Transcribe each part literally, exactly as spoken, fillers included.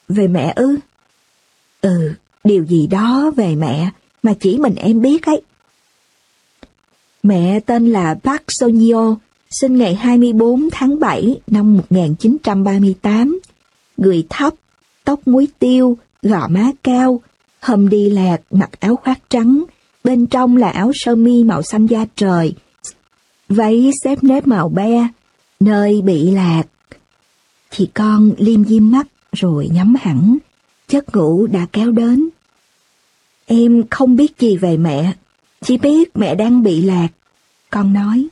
Về mẹ ư? Ừ, điều gì đó về mẹ mà chỉ mình em biết ấy. Mẹ tên là Park Sonyo, sinh ngày hai mươi bốn tháng bảy năm một nghìn chín trăm ba mươi tám. Người thấp, tóc muối tiêu, gò má cao, hôm đi lạc, mặc áo khoác trắng, bên trong là áo sơ mi màu xanh da trời, váy xếp nếp màu be, nơi bị lạc. Chị con liêm diêm mắt rồi nhắm hẳn, giấc ngủ đã kéo đến. Em không biết gì về mẹ, chỉ biết mẹ đang bị lạc. Con nói.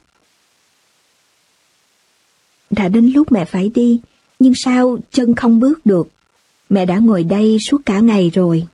Đã đến lúc mẹ phải đi, nhưng sao chân không bước được. Mẹ đã ngồi đây suốt cả ngày rồi.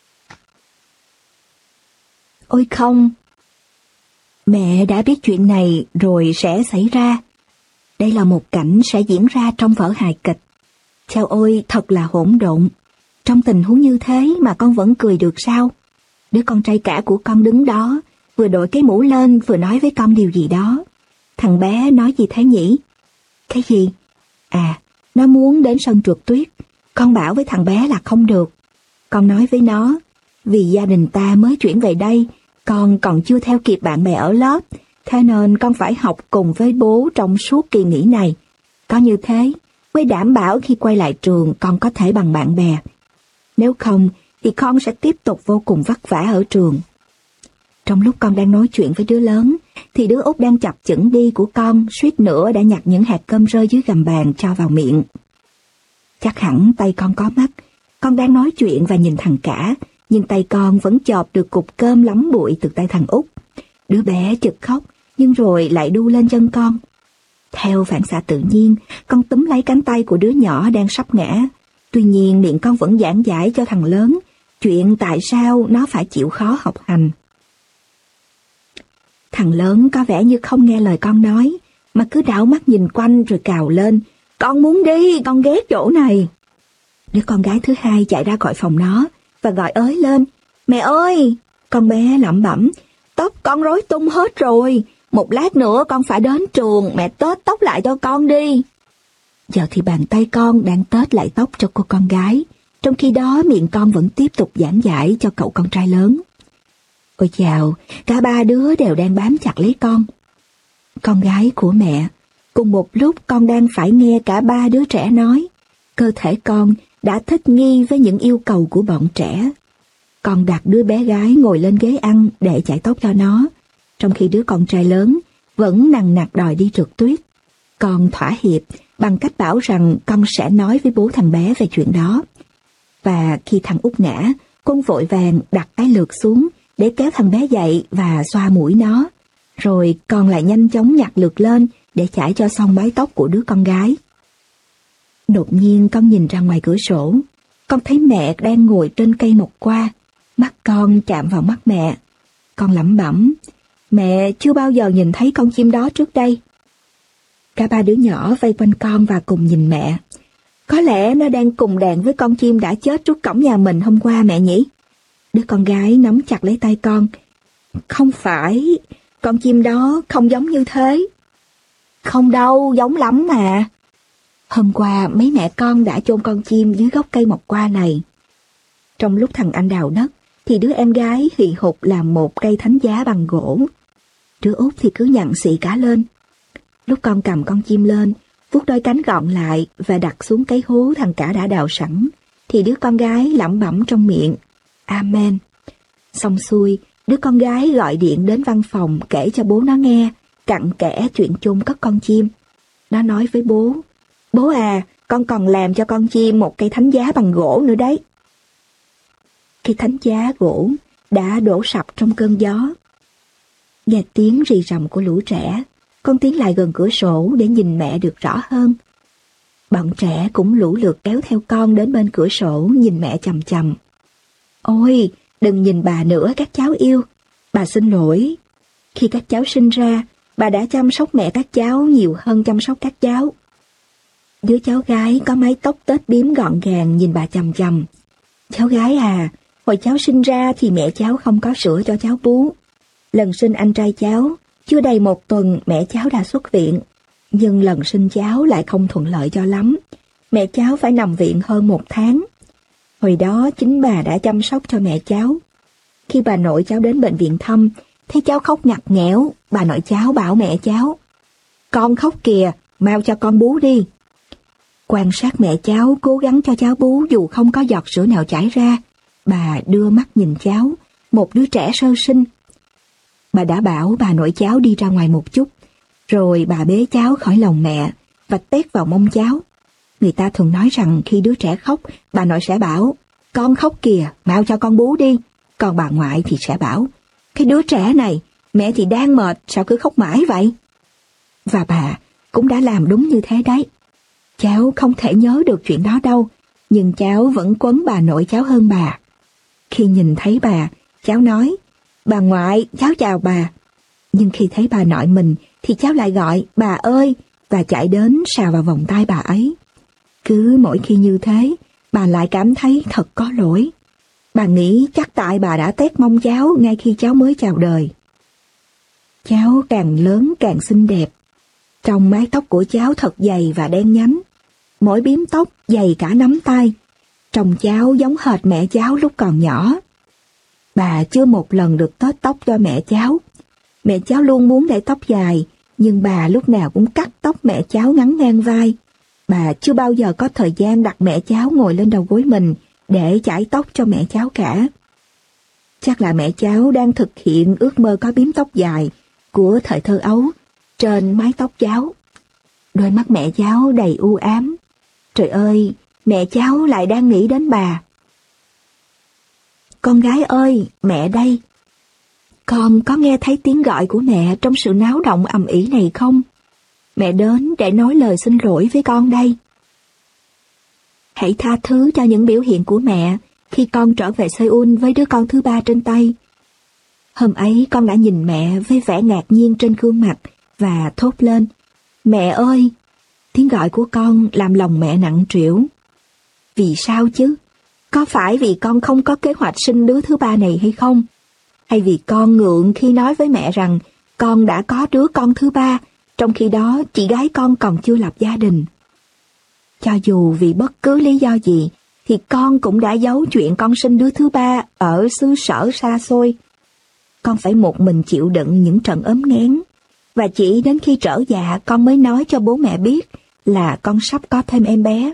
Ôi không, mẹ đã biết chuyện này rồi sẽ xảy ra. Đây là một cảnh sẽ diễn ra trong vở hài kịch. Chao ôi, thật là hỗn độn. Trong tình huống như thế mà con vẫn cười được sao? Đứa con trai cả của con đứng đó, vừa đội cái mũ lên vừa nói với con điều gì đó. Thằng bé nói gì thế nhỉ? Cái gì? À, nó muốn đến sân trượt tuyết. Con bảo với thằng bé là không được. Con nói với nó, vì gia đình ta mới chuyển về đây, con còn chưa theo kịp bạn bè ở lớp, thế nên con phải học cùng với bố trong suốt kỳ nghỉ này. Có như thế mới đảm bảo khi quay lại trường con có thể bằng bạn bè. Nếu không thì con sẽ tiếp tục vô cùng vất vả ở trường. Trong lúc con đang nói chuyện với đứa lớn, thì đứa út đang chập chững đi của con suýt nữa đã nhặt những hạt cơm rơi dưới gầm bàn cho vào miệng. Chắc hẳn tay con có mắt, con đang nói chuyện và nhìn thằng cả, nhưng tay con vẫn chộp được cục cơm lắm bụi từ tay thằng út. Đứa bé chực khóc, nhưng rồi lại đu lên chân con. Theo phản xạ tự nhiên, con túm lấy cánh tay của đứa nhỏ đang sắp ngã. Tuy nhiên miệng con vẫn giảng giải cho thằng lớn chuyện tại sao nó phải chịu khó học hành. Thằng lớn có vẻ như không nghe lời con nói, mà cứ đảo mắt nhìn quanh rồi cào lên. Con muốn đi, con ghét chỗ này. Đứa con gái thứ hai chạy ra khỏi phòng nó và gọi ới lên. Mẹ ơi! Con bé lẩm bẩm. Tóc con rối tung hết rồi. Một lát nữa con phải đến trường, mẹ tết tóc lại cho con đi. Giờ thì bàn tay con đang tết lại tóc cho cô con gái, trong khi đó miệng con vẫn tiếp tục giảng giải cho cậu con trai lớn. Ôi chào, cả ba đứa đều đang bám chặt lấy con. Con gái của mẹ, cùng một lúc con đang phải nghe cả ba đứa trẻ nói. Cơ thể con đã thích nghi với những yêu cầu của bọn trẻ. Con đặt đứa bé gái ngồi lên ghế ăn để chải tóc cho nó, trong khi đứa con trai lớn vẫn nằng nặc đòi đi trượt tuyết. Con thỏa hiệp bằng cách bảo rằng con sẽ nói với bố thằng bé về chuyện đó. Và khi thằng út ngã, con vội vàng đặt cái lược xuống để kéo thằng bé dậy và xoa mũi nó. Rồi con lại nhanh chóng nhặt lược lên để chải cho xong mái tóc của đứa con gái. Đột nhiên con nhìn ra ngoài cửa sổ. Con thấy mẹ đang ngồi trên cây mộc qua. Mắt con chạm vào mắt mẹ. Con lẩm bẩm, mẹ chưa bao giờ nhìn thấy con chim đó trước đây. Cả ba đứa nhỏ vây quanh con và cùng nhìn mẹ. Có lẽ nó đang cùng đàn với con chim đã chết trước cổng nhà mình hôm qua mẹ nhỉ? Đứa con gái nắm chặt lấy tay con. Không phải, con chim đó không giống như thế. Không đâu, giống lắm mà. Hôm qua mấy mẹ con đã chôn con chim dưới gốc cây mộc qua này. Trong lúc thằng anh đào đất, thì đứa em gái hì hục làm một cây thánh giá bằng gỗ. Đứa út thì cứ nhặn xị cả lên. Lúc con cầm con chim lên, vuốt đôi cánh gọn lại và đặt xuống cái hố thằng cả đã đào sẵn, thì đứa con gái lẩm bẩm trong miệng, Amen. Xong xuôi, đứa con gái gọi điện đến văn phòng kể cho bố nó nghe, cặn kẽ chuyện chôn cất con chim. Nó nói với bố, bố à, con còn làm cho con chim một cây thánh giá bằng gỗ nữa đấy. Cây thánh giá gỗ đã đổ sập trong cơn gió. Nghe tiếng rì rầm của lũ trẻ, con tiến lại gần cửa sổ để nhìn mẹ được rõ hơn. Bọn trẻ cũng lũ lượt kéo theo con đến bên cửa sổ nhìn mẹ chằm chằm. Ôi, đừng nhìn bà nữa các cháu yêu. Bà xin lỗi. Khi các cháu sinh ra, bà đã chăm sóc mẹ các cháu nhiều hơn chăm sóc các cháu. Đứa cháu gái có mái tóc tết bím gọn gàng nhìn bà chằm chằm. Cháu gái à, hồi cháu sinh ra thì mẹ cháu không có sữa cho cháu bú. Lần sinh anh trai cháu, chưa đầy một tuần mẹ cháu đã xuất viện. Nhưng lần sinh cháu lại không thuận lợi cho lắm. Mẹ cháu phải nằm viện hơn một tháng. Hồi đó chính bà đã chăm sóc cho mẹ cháu. Khi bà nội cháu đến bệnh viện thăm, thấy cháu khóc ngặt nghẽo, bà nội cháu bảo mẹ cháu: "Con khóc kìa, mau cho con bú đi." Quan sát mẹ cháu cố gắng cho cháu bú dù không có giọt sữa nào chảy ra, bà đưa mắt nhìn cháu, một đứa trẻ sơ sinh. Bà đã bảo bà nội cháu đi ra ngoài một chút, rồi bà bế cháu khỏi lòng mẹ và tét vào mông cháu. Người ta thường nói rằng khi đứa trẻ khóc, bà nội sẽ bảo: "Con khóc kìa, mau cho con bú đi." Còn bà ngoại thì sẽ bảo: "Cái đứa trẻ này, mẹ thì đang mệt, sao cứ khóc mãi vậy?" Và bà cũng đã làm đúng như thế đấy. Cháu không thể nhớ được chuyện đó đâu, nhưng cháu vẫn quấn bà nội cháu hơn bà. Khi nhìn thấy bà, cháu nói: "Bà ngoại, cháu chào bà." Nhưng khi thấy bà nội mình thì cháu lại gọi: "Bà ơi!" và chạy đến sờ vào vòng tay bà ấy. Cứ mỗi khi như thế, bà lại cảm thấy thật có lỗi. Bà nghĩ chắc tại bà đã tét mông cháu ngay khi cháu mới chào đời. Cháu càng lớn càng xinh đẹp. Trong mái tóc của cháu thật dày và đen nhánh. Mỗi bím tóc dày cả nắm tay. Trông cháu giống hệt mẹ cháu lúc còn nhỏ. Bà chưa một lần được tết tóc cho mẹ cháu. Mẹ cháu luôn muốn để tóc dài, nhưng bà lúc nào cũng cắt tóc mẹ cháu ngắn ngang vai. Bà chưa bao giờ có thời gian đặt mẹ cháu ngồi lên đầu gối mình để chải tóc cho mẹ cháu cả. Chắc là mẹ cháu đang thực hiện ước mơ có bím tóc dài của thời thơ ấu trên mái tóc cháu. Đôi mắt mẹ cháu đầy u ám. Trời ơi, mẹ cháu lại đang nghĩ đến bà. "Con gái ơi, mẹ đây." Con có nghe thấy tiếng gọi của mẹ trong sự náo động ầm ĩ này không? Mẹ đến để nói lời xin lỗi với con đây. Hãy tha thứ cho những biểu hiện của mẹ khi con trở về Seoul với đứa con thứ ba trên tay. Hôm ấy con đã nhìn mẹ với vẻ ngạc nhiên trên gương mặt và thốt lên: "Mẹ ơi!" Tiếng gọi của con làm lòng mẹ nặng trĩu. Vì sao chứ? Có phải vì con không có kế hoạch sinh đứa thứ ba này hay không? Hay vì con ngượng khi nói với mẹ rằng con đã có đứa con thứ ba, trong khi đó chị gái con còn chưa lập gia đình? Cho dù vì bất cứ lý do gì, thì con cũng đã giấu chuyện con sinh đứa thứ ba ở xứ sở xa xôi. Con phải một mình chịu đựng những trận ốm nghén, và chỉ đến khi trở dạ con mới nói cho bố mẹ biết là con sắp có thêm em bé.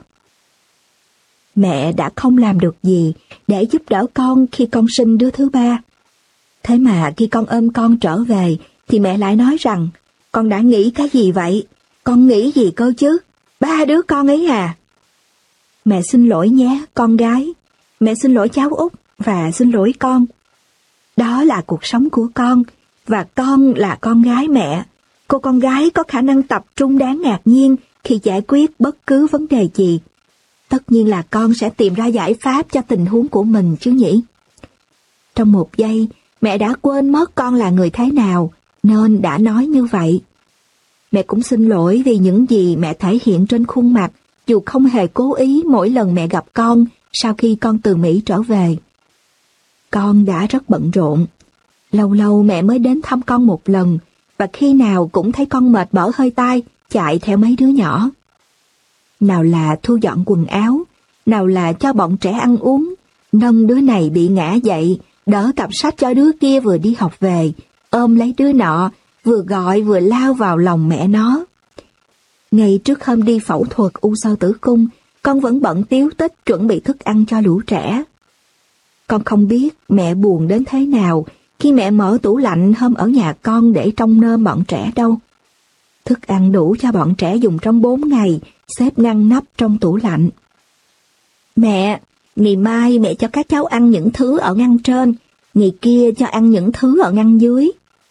Mẹ đã không làm được gì để giúp đỡ con khi con sinh đứa thứ ba. Thế mà khi con ôm con trở về thì mẹ lại nói rằng: "Con đã nghĩ cái gì vậy? Con nghĩ gì cơ chứ? Ba đứa con ấy à?" Mẹ xin lỗi nhé, con gái. Mẹ xin lỗi cháu út và xin lỗi con. Đó là cuộc sống của con, và con là con gái mẹ. Cô con gái có khả năng tập trung đáng ngạc nhiên khi giải quyết bất cứ vấn đề gì. Tất nhiên là con sẽ tìm ra giải pháp cho tình huống của mình chứ nhỉ? Trong một giây, mẹ đã quên mất con là người thế nào, nên đã nói như vậy. Mẹ cũng xin lỗi vì những gì mẹ thể hiện trên khuôn mặt, dù không hề cố ý mỗi lần mẹ gặp con sau khi con từ Mỹ trở về. Con đã rất bận rộn. Lâu lâu mẹ mới đến thăm con một lần, và khi nào cũng thấy con mệt bỏ hơi tai, chạy theo mấy đứa nhỏ. Nào là thu dọn quần áo, nào là cho bọn trẻ ăn uống, nâng đứa này bị ngã dậy, đỡ cặp sách cho đứa kia vừa đi học về, ôm lấy đứa nọ, vừa gọi vừa lao vào lòng mẹ nó. Ngay trước hôm đi phẫu thuật u xơ tử cung, con vẫn bận tíu tích chuẩn bị thức ăn cho lũ trẻ. Con không biết mẹ buồn đến thế nào khi mẹ mở tủ lạnh hôm ở nhà con để trông nom bọn trẻ đâu. Thức ăn đủ cho bọn trẻ dùng trong bốn ngày, xếp ngăn nắp trong tủ lạnh. "Mẹ, ngày mai mẹ cho các cháu ăn những thứ ở ngăn trên, ngày kia cho ăn những thứ ở ngăn dưới."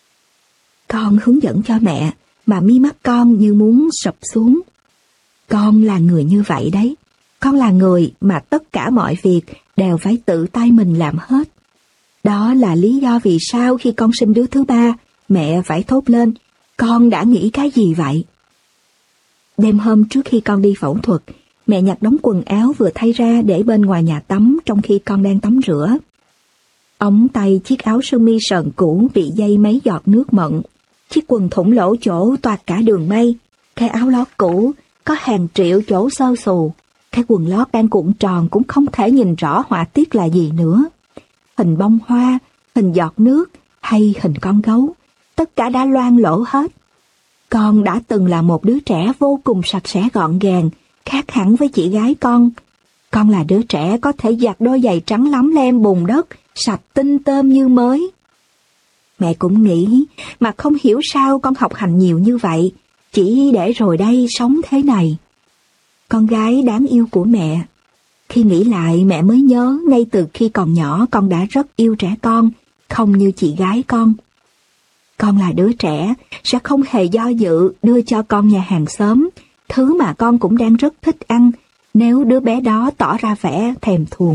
Con hướng dẫn cho mẹ, mà mi mắt con như muốn sụp xuống. Con là người như vậy đấy. Con là người mà tất cả mọi việc đều phải tự tay mình làm hết. Đó là lý do vì sao khi con sinh đứa thứ ba, mẹ phải thốt lên: "Con đã nghĩ cái gì vậy?" Đêm hôm trước khi con đi phẫu thuật, mẹ nhặt đống quần áo vừa thay ra để bên ngoài nhà tắm trong khi con đang tắm rửa. Ống tay chiếc áo sơ mi sờn cũ bị dây mấy giọt nước mận, chiếc quần thủng lỗ chỗ toạc cả đường may, cái áo lót cũ có hàng triệu chỗ xơ xù. Cái quần lót đang cuộn tròn cũng không thể nhìn rõ họa tiết là gì nữa. Hình bông hoa, hình giọt nước hay hình con gấu, tất cả đã loang lổ hết. Con đã từng là một đứa trẻ vô cùng sạch sẽ gọn gàng, khác hẳn với chị gái con. Con là đứa trẻ có thể giặt đôi giày trắng lấm lem bùn đất, sạch tinh tươm như mới. Mẹ cũng nghĩ, mà không hiểu sao con học hành nhiều như vậy, chỉ để rồi đây sống thế này. Con gái đáng yêu của mẹ. Khi nghĩ lại mẹ mới nhớ ngay từ khi còn nhỏ con đã rất yêu trẻ con, không như chị gái con. Con là đứa trẻ, sẽ không hề do dự đưa cho con nhà hàng xóm, thứ mà con cũng đang rất thích ăn, nếu đứa bé đó tỏ ra vẻ thèm thuồng.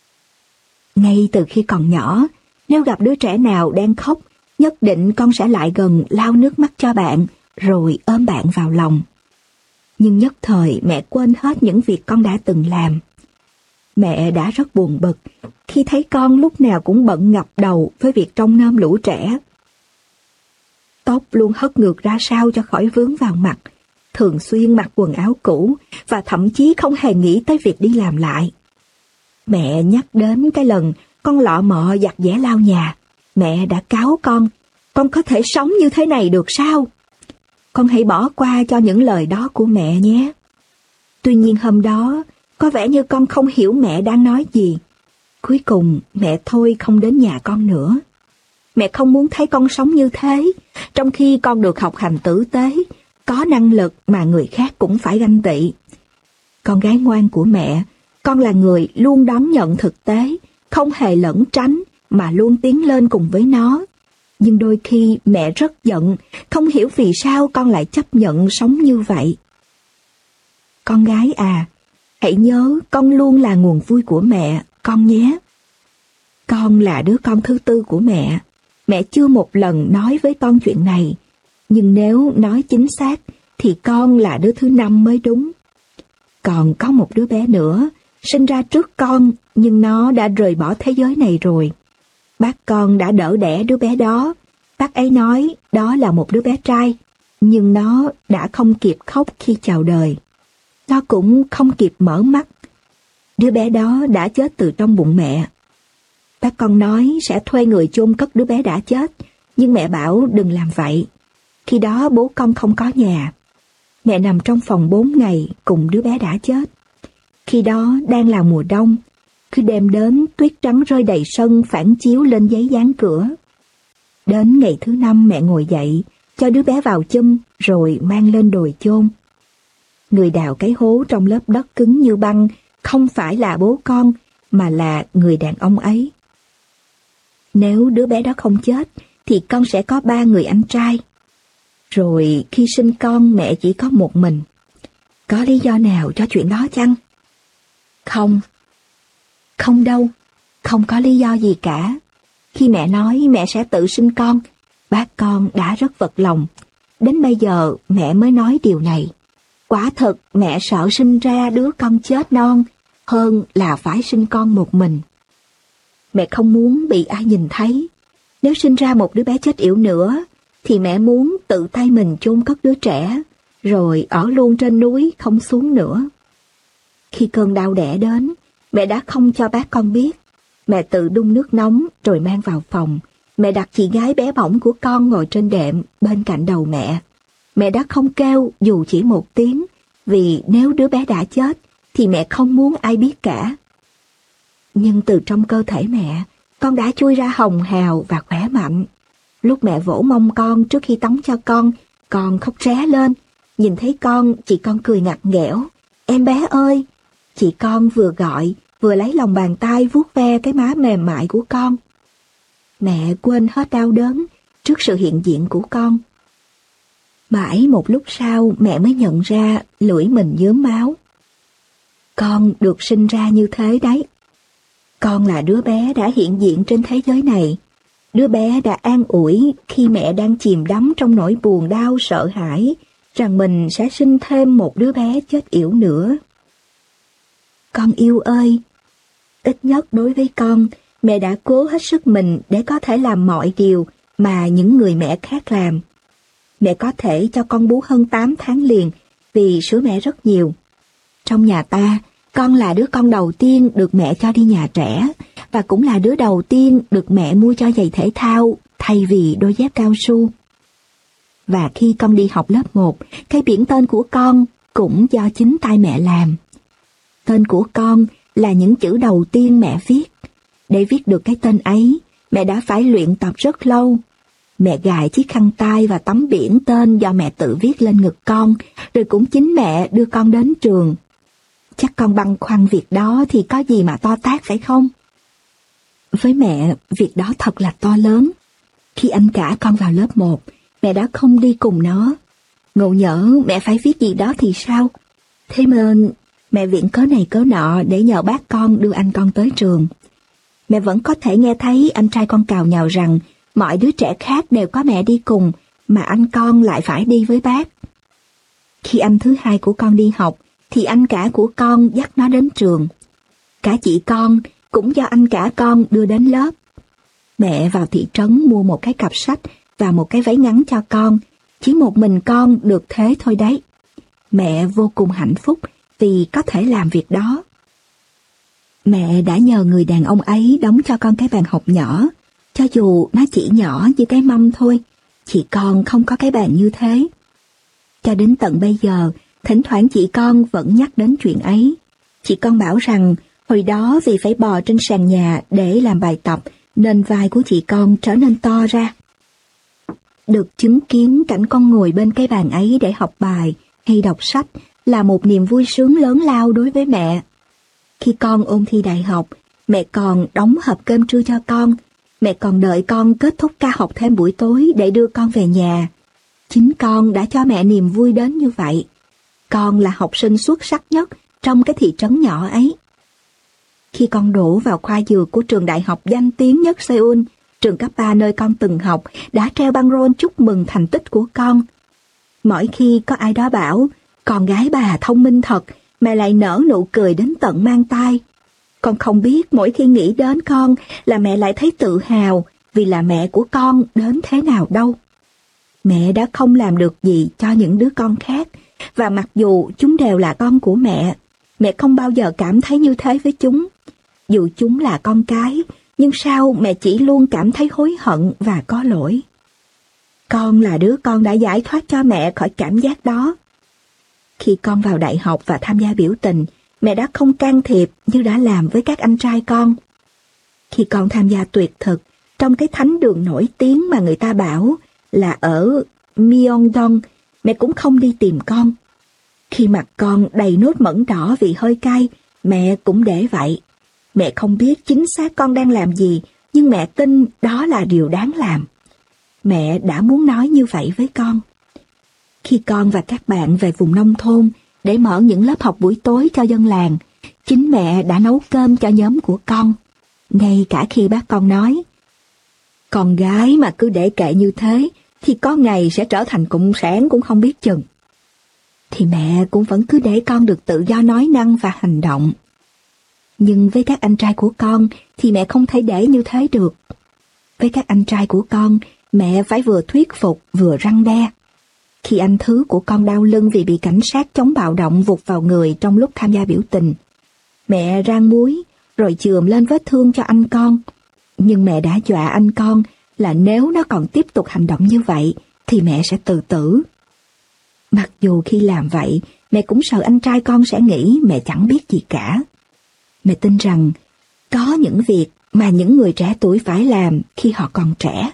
Ngay từ khi còn nhỏ, nếu gặp đứa trẻ nào đang khóc, nhất định con sẽ lại gần lau nước mắt cho bạn, rồi ôm bạn vào lòng. Nhưng nhất thời mẹ quên hết những việc con đã từng làm. Mẹ đã rất buồn bực khi thấy con lúc nào cũng bận ngập đầu với việc trông nom lũ trẻ. Tóc luôn hất ngược ra sau cho khỏi vướng vào mặt, thường xuyên mặc quần áo cũ và thậm chí không hề nghĩ tới việc đi làm lại. Mẹ nhắc đến cái lần con lọ mọ giặt giẻ lau nhà, mẹ đã cáu con, con có thể sống như thế này được sao? Con hãy bỏ qua cho những lời đó của mẹ nhé. Tuy nhiên hôm đó, có vẻ như con không hiểu mẹ đang nói gì. Cuối cùng mẹ thôi không đến nhà con nữa. Mẹ không muốn thấy con sống như thế, trong khi con được học hành tử tế, có năng lực mà người khác cũng phải ganh tị. Con gái ngoan của mẹ, con là người luôn đón nhận thực tế, không hề lẩn tránh mà luôn tiến lên cùng với nó. Nhưng đôi khi mẹ rất giận, không hiểu vì sao con lại chấp nhận sống như vậy. Con gái à, hãy nhớ con luôn là nguồn vui của mẹ, con nhé. Con là đứa con thứ tư của mẹ. Mẹ chưa một lần nói với con chuyện này, nhưng nếu nói chính xác thì con là đứa thứ năm mới đúng. Còn có một đứa bé nữa, sinh ra trước con nhưng nó đã rời bỏ thế giới này rồi. Bác con đã đỡ đẻ đứa bé đó. Bác ấy nói đó là một đứa bé trai, nhưng nó đã không kịp khóc khi chào đời. Nó cũng không kịp mở mắt. Đứa bé đó đã chết từ trong bụng mẹ. Bác con nói sẽ thuê người chôn cất đứa bé đã chết, nhưng mẹ bảo đừng làm vậy. Khi đó bố con không có nhà. Mẹ nằm trong phòng bốn ngày cùng đứa bé đã chết. Khi đó đang là mùa đông, cứ đêm đến tuyết trắng rơi đầy sân phản chiếu lên giấy dán cửa. Đến ngày thứ năm mẹ ngồi dậy, cho đứa bé vào chum rồi mang lên đồi chôn. Người đào cái hố trong lớp đất cứng như băng không phải là bố con, mà là người đàn ông ấy. Nếu đứa bé đó không chết, thì con sẽ có ba người anh trai. Rồi khi sinh con mẹ chỉ có một mình. Có lý do nào cho chuyện đó chăng? Không. Không đâu, không có lý do gì cả. Khi mẹ nói mẹ sẽ tự sinh con, bác con đã rất vật lòng. Đến bây giờ mẹ mới nói điều này. Quả thật mẹ sợ sinh ra đứa con chết non hơn là phải sinh con một mình. Mẹ không muốn bị ai nhìn thấy. Nếu sinh ra một đứa bé chết yểu nữa, thì mẹ muốn tự tay mình chôn cất đứa trẻ, rồi ở luôn trên núi không xuống nữa. Khi cơn đau đẻ đến, mẹ đã không cho bác con biết. Mẹ tự đun nước nóng rồi mang vào phòng. Mẹ đặt chị gái bé bỏng của con ngồi trên đệm bên cạnh đầu mẹ. Mẹ đã không kêu dù chỉ một tiếng, vì nếu đứa bé đã chết thì mẹ không muốn ai biết cả. Nhưng từ trong cơ thể mẹ, con đã chui ra hồng hào và khỏe mạnh. Lúc mẹ vỗ mông con trước khi tắm cho con, con khóc ré lên. Nhìn thấy con, chị con cười ngặt nghẽo. Em bé ơi! Chị con vừa gọi, vừa lấy lòng bàn tay vuốt ve cái má mềm mại của con. Mẹ quên hết đau đớn trước sự hiện diện của con. Mãi một lúc sau mẹ mới nhận ra lưỡi mình nhuốm máu. Con được sinh ra như thế đấy. Con là đứa bé đã hiện diện trên thế giới này. Đứa bé đã an ủi khi mẹ đang chìm đắm trong nỗi buồn đau sợ hãi rằng mình sẽ sinh thêm một đứa bé chết yểu nữa. Con yêu ơi! Ít nhất đối với con, mẹ đã cố hết sức mình để có thể làm mọi điều mà những người mẹ khác làm. Mẹ có thể cho con bú hơn tám tháng liền vì sữa mẹ rất nhiều. Trong nhà ta, Con là đứa con đầu tiên được mẹ cho đi nhà trẻ, và cũng là đứa đầu tiên được mẹ mua cho giày thể thao thay vì đôi dép cao su. Và khi con đi học lớp một, cái biển tên của con cũng do chính tay mẹ làm. Tên của con là những chữ đầu tiên mẹ viết. Để viết được cái tên ấy, mẹ đã phải luyện tập rất lâu. Mẹ gài chiếc khăn tay và tấm biển tên do mẹ tự viết lên ngực con, rồi cũng chính mẹ đưa con đến trường. Chắc con băn khoăn việc đó thì có gì mà to tát phải không? Với mẹ, việc đó thật là to lớn. Khi anh cả con vào lớp một, mẹ đã không đi cùng nó. Ngộ nhỡ mẹ phải viết gì đó thì sao? Thế mà mẹ viện cớ này cớ nọ để nhờ bác con đưa anh con tới trường. Mẹ vẫn có thể nghe thấy anh trai con càu nhàu rằng mọi đứa trẻ khác đều có mẹ đi cùng, mà anh con lại phải đi với bác. Khi anh thứ hai của con đi học, thì anh cả của con dắt nó đến trường. Cả chị con cũng do anh cả con đưa đến lớp. Mẹ vào thị trấn mua một cái cặp sách và một cái váy ngắn cho con. Chỉ một mình con được thế thôi đấy. Mẹ vô cùng hạnh phúc vì có thể làm việc đó. Mẹ đã nhờ người đàn ông ấy đóng cho con cái bàn học nhỏ, cho dù nó chỉ nhỏ như cái mâm thôi. Chị con không có cái bàn như thế. Cho đến tận bây giờ, thỉnh thoảng chị con vẫn nhắc đến chuyện ấy. Chị con bảo rằng hồi đó vì phải bò trên sàn nhà để làm bài tập nên vai của chị con trở nên to ra. Được chứng kiến cảnh con ngồi bên cái bàn ấy để học bài hay đọc sách là một niềm vui sướng lớn lao đối với mẹ. Khi con ôn thi đại học, mẹ còn đóng hộp cơm trưa cho con. Mẹ còn đợi con kết thúc ca học thêm buổi tối để đưa con về nhà. Chính con đã cho mẹ niềm vui đến như vậy. Con là học sinh xuất sắc nhất trong cái thị trấn nhỏ ấy. Khi con đổ vào khoa dược của trường đại học danh tiếng nhất Seoul, trường cấp ba nơi con từng học đã treo băng rôn chúc mừng thành tích của con. Mỗi khi có ai đó bảo, con gái bà thông minh thật, mẹ lại nở nụ cười đến tận mang tai. Con không biết mỗi khi nghĩ đến con là mẹ lại thấy tự hào vì là mẹ của con đến thế nào đâu. Mẹ đã không làm được gì cho những đứa con khác, và mặc dù chúng đều là con của mẹ, mẹ không bao giờ cảm thấy như thế với chúng. Dù chúng là con cái, nhưng sao mẹ chỉ luôn cảm thấy hối hận và có lỗi. Con là đứa con đã giải thoát cho mẹ khỏi cảm giác đó. Khi con vào đại học và tham gia biểu tình, mẹ đã không can thiệp như đã làm với các anh trai con. Khi con tham gia tuyệt thực trong cái thánh đường nổi tiếng mà người ta bảo là ở Myeongdong, mẹ cũng không đi tìm con. Khi mặt con đầy nốt mẩn đỏ vì hơi cay, mẹ cũng để vậy. Mẹ không biết chính xác con đang làm gì, nhưng mẹ tin đó là điều đáng làm. Mẹ đã muốn nói như vậy với con. Khi con và các bạn về vùng nông thôn để mở những lớp học buổi tối cho dân làng, chính mẹ đã nấu cơm cho nhóm của con. Ngay cả khi bác con nói, con gái mà cứ để kệ như thế thì có ngày sẽ trở thành cộng sản cũng không biết chừng. Thì mẹ cũng vẫn cứ để con được tự do nói năng và hành động. Nhưng với các anh trai của con thì mẹ không thể để như thế được. Với các anh trai của con, mẹ phải vừa thuyết phục vừa răn đe. Khi anh thứ của con đau lưng vì bị cảnh sát chống bạo động vụt vào người trong lúc tham gia biểu tình, mẹ rang muối rồi chườm lên vết thương cho anh con. Nhưng mẹ đã dọa anh con là nếu nó còn tiếp tục hành động như vậy thì mẹ sẽ tự tử. Mặc dù khi làm vậy, mẹ cũng sợ anh trai con sẽ nghĩ mẹ chẳng biết gì cả. Mẹ tin rằng có những việc mà những người trẻ tuổi phải làm khi họ còn trẻ.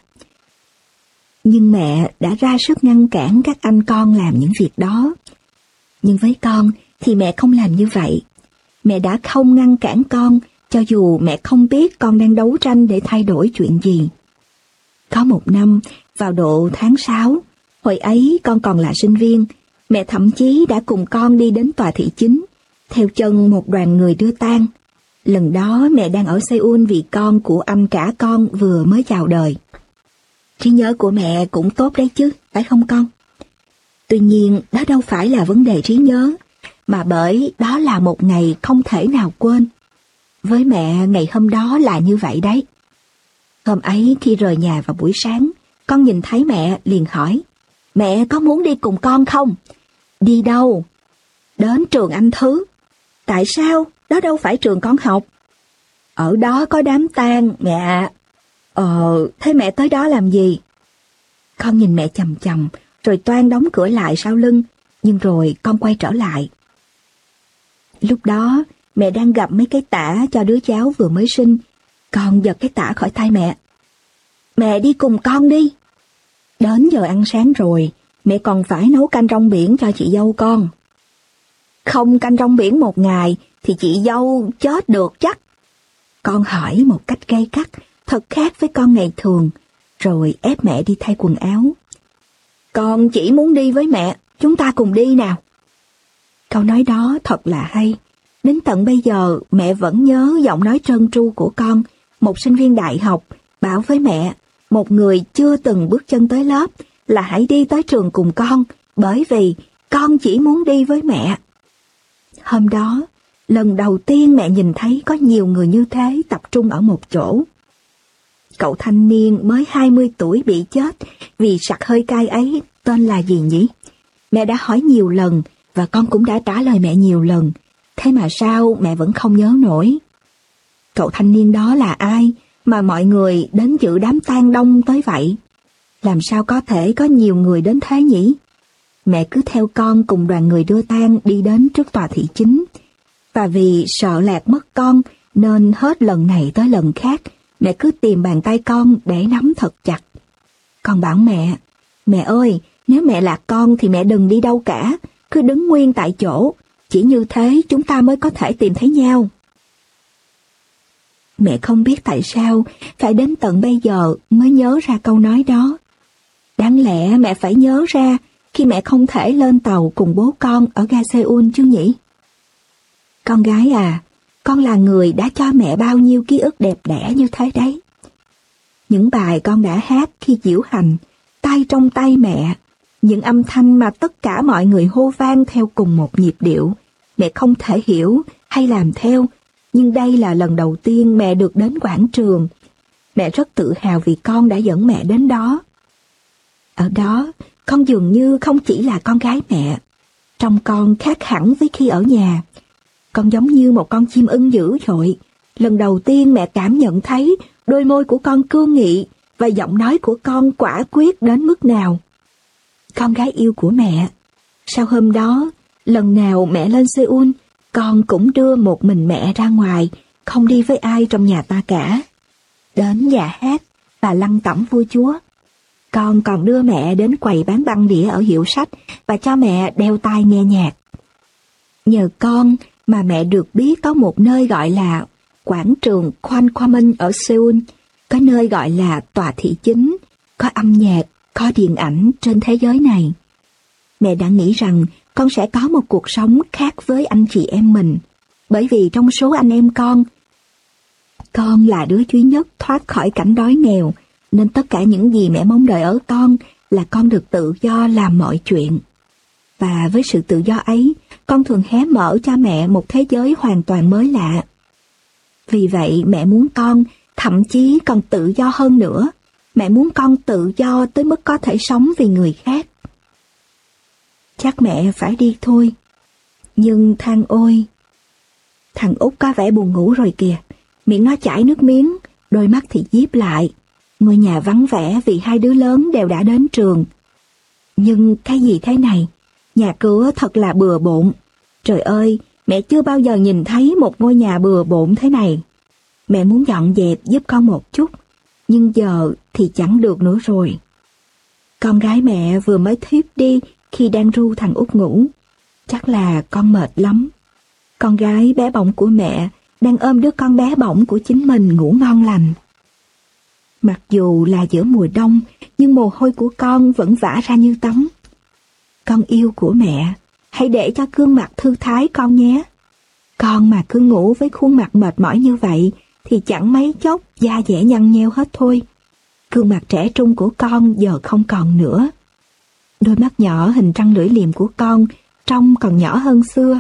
Nhưng mẹ đã ra sức ngăn cản các anh con làm những việc đó. Nhưng với con thì mẹ không làm như vậy. Mẹ đã không ngăn cản con cho dù mẹ không biết con đang đấu tranh để thay đổi chuyện gì. Có một năm, vào độ tháng sáu, hồi ấy con còn là sinh viên, mẹ thậm chí đã cùng con đi đến tòa thị chính, theo chân một đoàn người đưa tang. Lần đó mẹ đang ở Seoul vì con của anh cả con vừa mới chào đời. Trí nhớ của mẹ cũng tốt đấy chứ, phải không con? Tuy nhiên, đó đâu phải là vấn đề trí nhớ, mà bởi đó là một ngày không thể nào quên. Với mẹ, ngày hôm đó là như vậy đấy. Hôm ấy khi rời nhà vào buổi sáng, con nhìn thấy mẹ liền hỏi, mẹ có muốn đi cùng con không? Đi đâu? Đến trường anh Thứ. Tại sao? đó đâu phải trường con học. Ở đó có đám tang, mẹ ạ. Ờ, thế mẹ tới đó làm gì? Con nhìn mẹ chằm chằm, rồi toan đóng cửa lại sau lưng, nhưng rồi con quay trở lại. Lúc đó, mẹ đang gặm mấy cái tả cho đứa cháu vừa mới sinh. Con giật cái tả khỏi tay mẹ. Mẹ đi cùng con đi. Đến giờ ăn sáng rồi, mẹ còn phải nấu canh rong biển cho chị dâu con. Không canh rong biển một ngày thì chị dâu chết được chắc. Con hỏi một cách gay gắt, thật khác với con ngày thường, rồi ép mẹ đi thay quần áo. Con chỉ muốn đi với mẹ, chúng ta cùng đi nào. Câu nói đó thật là hay. Đến tận bây giờ mẹ vẫn nhớ giọng nói trơn tru của con, một sinh viên đại học, bảo với mẹ, một người chưa từng bước chân tới lớp, là hãy đi tới trường cùng con, bởi vì con chỉ muốn đi với mẹ. Hôm đó, lần đầu tiên mẹ nhìn thấy có nhiều người như thế tập trung ở một chỗ. Cậu thanh niên mới hai mươi tuổi bị chết vì sặc hơi cay ấy tên là gì nhỉ? Mẹ đã hỏi nhiều lần và con cũng đã trả lời mẹ nhiều lần. Thế mà sao mẹ vẫn không nhớ nổi? Cậu thanh niên đó là ai mà mọi người đến dự đám tang đông tới vậy? Làm sao có thể có nhiều người đến thế nhỉ? Mẹ cứ theo con cùng đoàn người đưa tang đi đến trước tòa thị chính. Và vì sợ lạc mất con nên hết lần này tới lần khác mẹ cứ tìm bàn tay con để nắm thật chặt. Con bảo mẹ, mẹ ơi, nếu mẹ lạc con thì mẹ đừng đi đâu cả, cứ đứng nguyên tại chỗ, chỉ như thế chúng ta mới có thể tìm thấy nhau. Mẹ không biết tại sao phải đến tận bây giờ mới nhớ ra câu nói đó. Đáng lẽ mẹ phải nhớ ra khi mẹ không thể lên tàu cùng bố con ở ga Seoul chứ nhỉ? Con gái à, con là người đã cho mẹ bao nhiêu ký ức đẹp đẽ như thế đấy. Những bài con đã hát khi diễu hành, tay trong tay mẹ, những âm thanh mà tất cả mọi người hô vang theo cùng một nhịp điệu, mẹ không thể hiểu hay làm theo, nhưng đây là lần đầu tiên mẹ được đến quảng trường. Mẹ rất tự hào vì con đã dẫn mẹ đến đó. Ở đó, con dường như không chỉ là con gái mẹ. Trông con khác hẳn với khi ở nhà. Con giống như một con chim ưng dữ dội. Lần đầu tiên mẹ cảm nhận thấy đôi môi của con cương nghị và giọng nói của con quả quyết đến mức nào. Con gái yêu của mẹ. Sau hôm đó, lần nào mẹ lên Seoul, con cũng đưa một mình mẹ ra ngoài, không đi với ai trong nhà ta cả. Đến nhà hát và lăng tẩm vua chúa. Con còn đưa mẹ đến quầy bán băng đĩa ở hiệu sách và cho mẹ đeo tai nghe nhạc. Nhờ con mà mẹ được biết có một nơi gọi là quảng trường Gwanghwamun ở Seoul, có nơi gọi là tòa thị chính, có âm nhạc, có điện ảnh trên thế giới này. Mẹ đã nghĩ rằng con sẽ có một cuộc sống khác với anh chị em mình, bởi vì trong số anh em con, con là đứa duy nhất thoát khỏi cảnh đói nghèo, nên tất cả những gì mẹ mong đợi ở con là con được tự do làm mọi chuyện. Và với sự tự do ấy, con thường hé mở cho mẹ một thế giới hoàn toàn mới lạ. Vì vậy mẹ muốn con thậm chí còn tự do hơn nữa. Mẹ muốn con tự do tới mức có thể sống vì người khác. Chắc mẹ phải đi thôi. Nhưng than ôi, thằng Út có vẻ buồn ngủ rồi kìa. Miệng nó chảy nước miếng, đôi mắt thì díp lại. Ngôi nhà vắng vẻ vì hai đứa lớn đều đã đến trường. Nhưng cái gì thế này? Nhà cửa thật là bừa bộn. Trời ơi, mẹ chưa bao giờ nhìn thấy một ngôi nhà bừa bộn thế này. Mẹ muốn dọn dẹp giúp con một chút, nhưng giờ thì chẳng được nữa rồi. Con gái mẹ vừa mới thiếp đi khi đang ru thằng Út ngủ. Chắc là con mệt lắm. Con gái bé bỏng của mẹ đang ôm đứa con bé bỏng của chính mình ngủ ngon lành. Mặc dù là giữa mùa đông, nhưng mồ hôi của con vẫn vã ra như tắm. Con yêu của mẹ, hãy để cho gương mặt thư thái con nhé. Con mà cứ ngủ với khuôn mặt mệt mỏi như vậy, thì chẳng mấy chốc da dẻ nhăn nheo hết thôi. Gương mặt trẻ trung của con giờ không còn nữa. Đôi mắt nhỏ hình trăng lưỡi liềm của con trông còn nhỏ hơn xưa.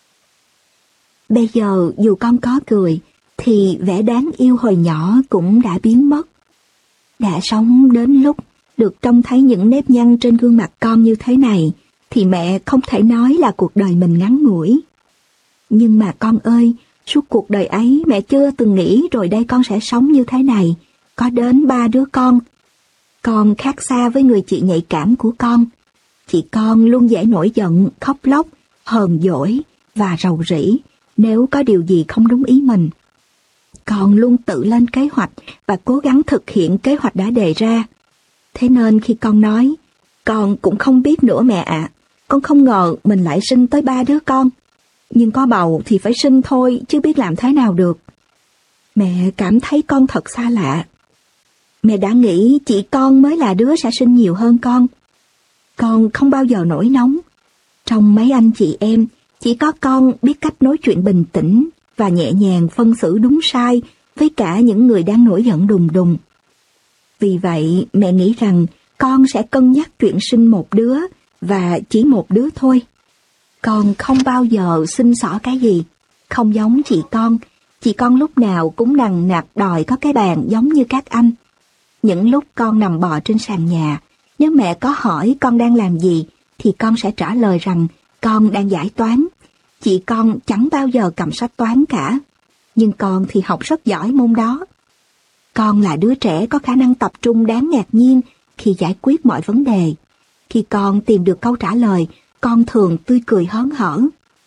Bây giờ dù con có cười, thì vẻ đáng yêu hồi nhỏ cũng đã biến mất. Đã sống đến lúc được trông thấy những nếp nhăn trên gương mặt con như thế này, thì mẹ không thể nói là cuộc đời mình ngắn ngủi. Nhưng mà con ơi, Suốt cuộc đời ấy mẹ chưa từng nghĩ rồi đây con sẽ sống như thế này, có đến ba đứa con. Con khác xa với người chị nhạy cảm của con. Chị con luôn dễ nổi giận, khóc lóc, hờn dỗi và rầu rĩ nếu có điều gì không đúng ý mình. Con luôn tự lên kế hoạch và cố gắng thực hiện kế hoạch đã đề ra. Thế nên khi con nói, con cũng không biết nữa mẹ ạ, con không ngờ mình lại sinh tới ba đứa con. Nhưng có bầu thì phải sinh thôi chứ biết làm thế nào được. Mẹ cảm thấy con thật xa lạ. Mẹ đã nghĩ chị con mới là đứa sẽ sinh nhiều hơn con. Con không bao giờ nổi nóng. Trong mấy anh chị em, chỉ có con biết cách nói chuyện bình tĩnh và nhẹ nhàng phân xử đúng sai với cả những người đang nổi giận đùng đùng. Vì vậy, mẹ nghĩ rằng con sẽ cân nhắc chuyện sinh một đứa và chỉ một đứa thôi. Con không bao giờ xin xỏ cái gì, không giống chị con. Chị con lúc nào cũng nằng nặc đòi có cái bàn giống như các anh. Những lúc con nằm bò trên sàn nhà, nếu mẹ có hỏi con đang làm gì, thì con sẽ trả lời rằng con đang giải toán. Chị con chẳng bao giờ cầm sách toán cả, nhưng con thì học rất giỏi môn đó. Con là đứa trẻ có khả năng tập trung đáng ngạc nhiên khi giải quyết mọi vấn đề. Khi con tìm được câu trả lời, con thường tươi cười hớn hở.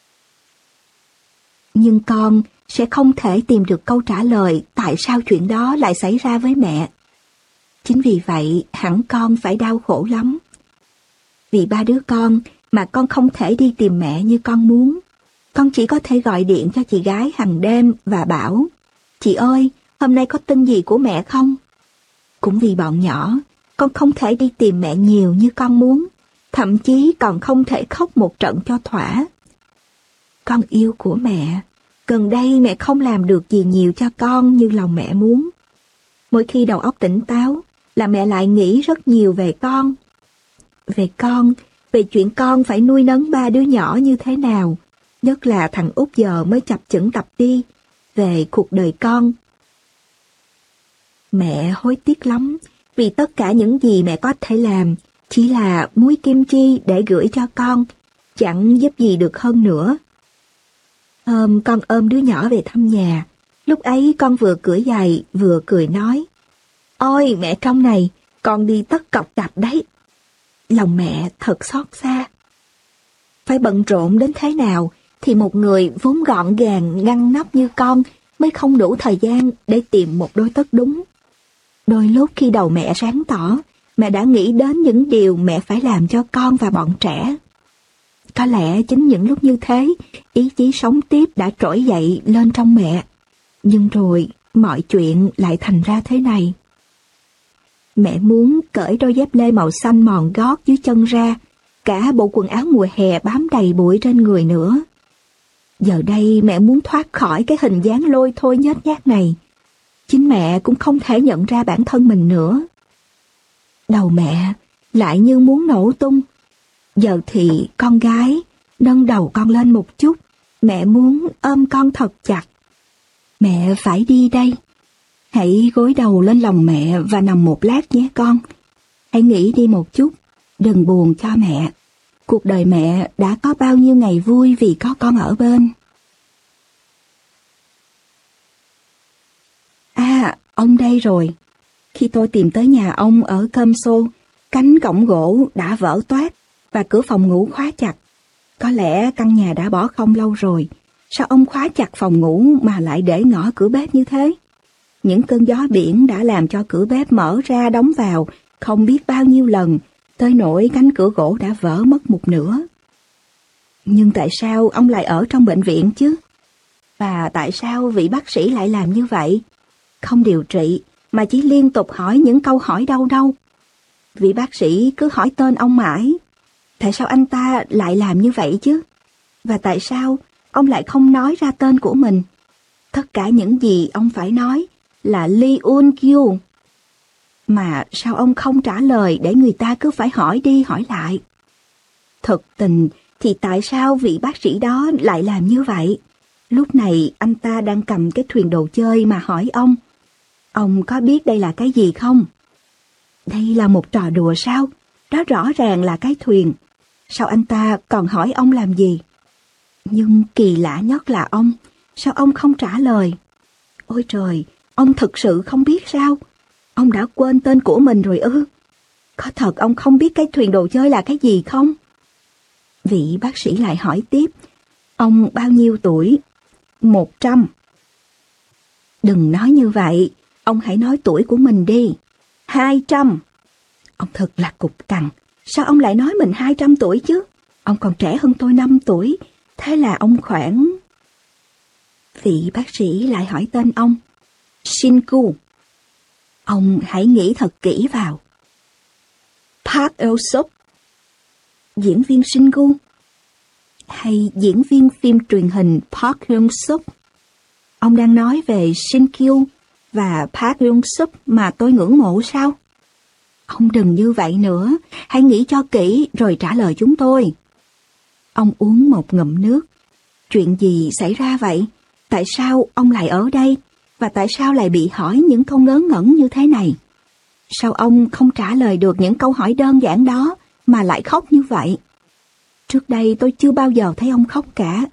Nhưng con sẽ không thể tìm được câu trả lời tại sao chuyện đó lại xảy ra với mẹ. Chính vì vậy, hẳn con phải đau khổ lắm. Vì ba đứa con mà con không thể đi tìm mẹ như con muốn. Con chỉ có thể gọi điện cho chị gái hàng đêm và bảo, chị ơi, hôm nay có tin gì của mẹ không? Cũng vì bọn nhỏ, con không thể đi tìm mẹ nhiều như con muốn, thậm chí còn không thể khóc một trận cho thỏa. Con yêu của mẹ, gần đây mẹ không làm được gì nhiều cho con như lòng mẹ muốn. Mỗi khi đầu óc tỉnh táo là mẹ lại nghĩ rất nhiều về con. Về con, về chuyện con phải nuôi nấng ba đứa nhỏ như thế nào, nhất là thằng Út giờ mới chập chững tập đi, về cuộc đời con. Mẹ hối tiếc lắm, vì tất cả những gì mẹ có thể làm chỉ là muối kim chi để gửi cho con, chẳng giúp gì được hơn nữa. Hôm con ôm đứa nhỏ về thăm nhà, lúc ấy con vừa cưỡi giày vừa cười nói, ôi mẹ trong này, con đi tất cọc cạch đấy. Lòng mẹ thật xót xa. Phải bận rộn đến thế nào thì một người vốn gọn gàng ngăn nắp như con mới không đủ thời gian để tìm một đôi tất đúng. Đôi lúc khi đầu mẹ sáng tỏ, mẹ đã nghĩ đến những điều mẹ phải làm cho con và bọn trẻ. Có lẽ chính những lúc như thế, ý chí sống tiếp đã trỗi dậy lên trong mẹ. Nhưng rồi, mọi chuyện lại thành ra thế này. Mẹ muốn cởi đôi dép lê màu xanh mòn gót dưới chân ra, cả bộ quần áo mùa hè bám đầy bụi trên người nữa. Giờ đây mẹ muốn thoát khỏi cái hình dáng lôi thôi nhếch nhác này. Chính mẹ cũng không thể nhận ra bản thân mình nữa. Đầu mẹ lại như muốn nổ tung. Giờ thì con gái nâng đầu con lên một chút, mẹ muốn ôm con thật chặt. Mẹ phải đi đây. Hãy gối đầu lên lòng mẹ và nằm một lát nhé con. Hãy nghĩ đi một chút, đừng buồn cho mẹ. Cuộc đời mẹ đã có bao nhiêu ngày vui vì có con ở bên. À, ông đây rồi. Khi tôi tìm tới nhà ông ở Cơm Xô, cánh cổng gỗ đã vỡ toác và cửa phòng ngủ khóa chặt. Có lẽ căn nhà đã bỏ không lâu rồi. Sao ông khóa chặt phòng ngủ mà lại để ngỏ cửa bếp như thế? Những cơn gió biển đã làm cho cửa bếp mở ra đóng vào không biết bao nhiêu lần, tới nỗi cánh cửa gỗ đã vỡ mất một nửa. Nhưng tại sao ông lại ở trong bệnh viện chứ? Và tại sao vị bác sĩ lại làm như vậy? Không điều trị, mà chỉ liên tục hỏi những câu hỏi đâu đâu. Vị bác sĩ cứ hỏi tên ông mãi. Tại sao anh ta lại làm như vậy chứ? Và tại sao ông lại không nói ra tên của mình? Tất cả những gì ông phải nói là Lee Un Kyu. Mà sao ông không trả lời để người ta cứ phải hỏi đi hỏi lại? Thực tình thì tại sao vị bác sĩ đó lại làm như vậy? Lúc này anh ta đang cầm cái thuyền đồ chơi mà hỏi ông. Ông có biết đây là cái gì không? Đây là một trò đùa sao? Đó rõ ràng là cái thuyền. Sao anh ta còn hỏi ông làm gì? Nhưng kỳ lạ nhất là ông, Sao ông không trả lời? Ôi trời, ông thực sự không biết sao? Ông đã quên tên của mình rồi ư? Có thật ông không biết cái thuyền đồ chơi là cái gì không? Vị bác sĩ lại hỏi tiếp. Ông bao nhiêu tuổi? Một trăm. Đừng nói như vậy, ông hãy nói tuổi của mình đi. Hai trăm. Ông thật là cục cằn. Sao ông lại nói mình hai trăm tuổi chứ? Ông còn trẻ hơn tôi năm tuổi. Thế là ông khoảng... Vị bác sĩ lại hỏi tên ông. Shinku. Ông hãy nghĩ thật kỹ vào. Park Eun-suk. Diễn viên Shinku. Hay diễn viên phim truyền hình Park Eun-suk? Ông đang nói về Shin-kyu và Park Eun-suk mà tôi ngưỡng mộ sao? Ông đừng như vậy nữa, hãy nghĩ cho kỹ rồi trả lời chúng tôi. Ông uống một ngụm nước. Chuyện gì xảy ra vậy? Tại sao ông lại ở đây? Và tại sao lại bị hỏi những câu ngớ ngẩn như thế này? Sao ông không trả lời được những câu hỏi đơn giản đó mà lại khóc như vậy? Trước đây tôi chưa bao giờ thấy ông khóc cả.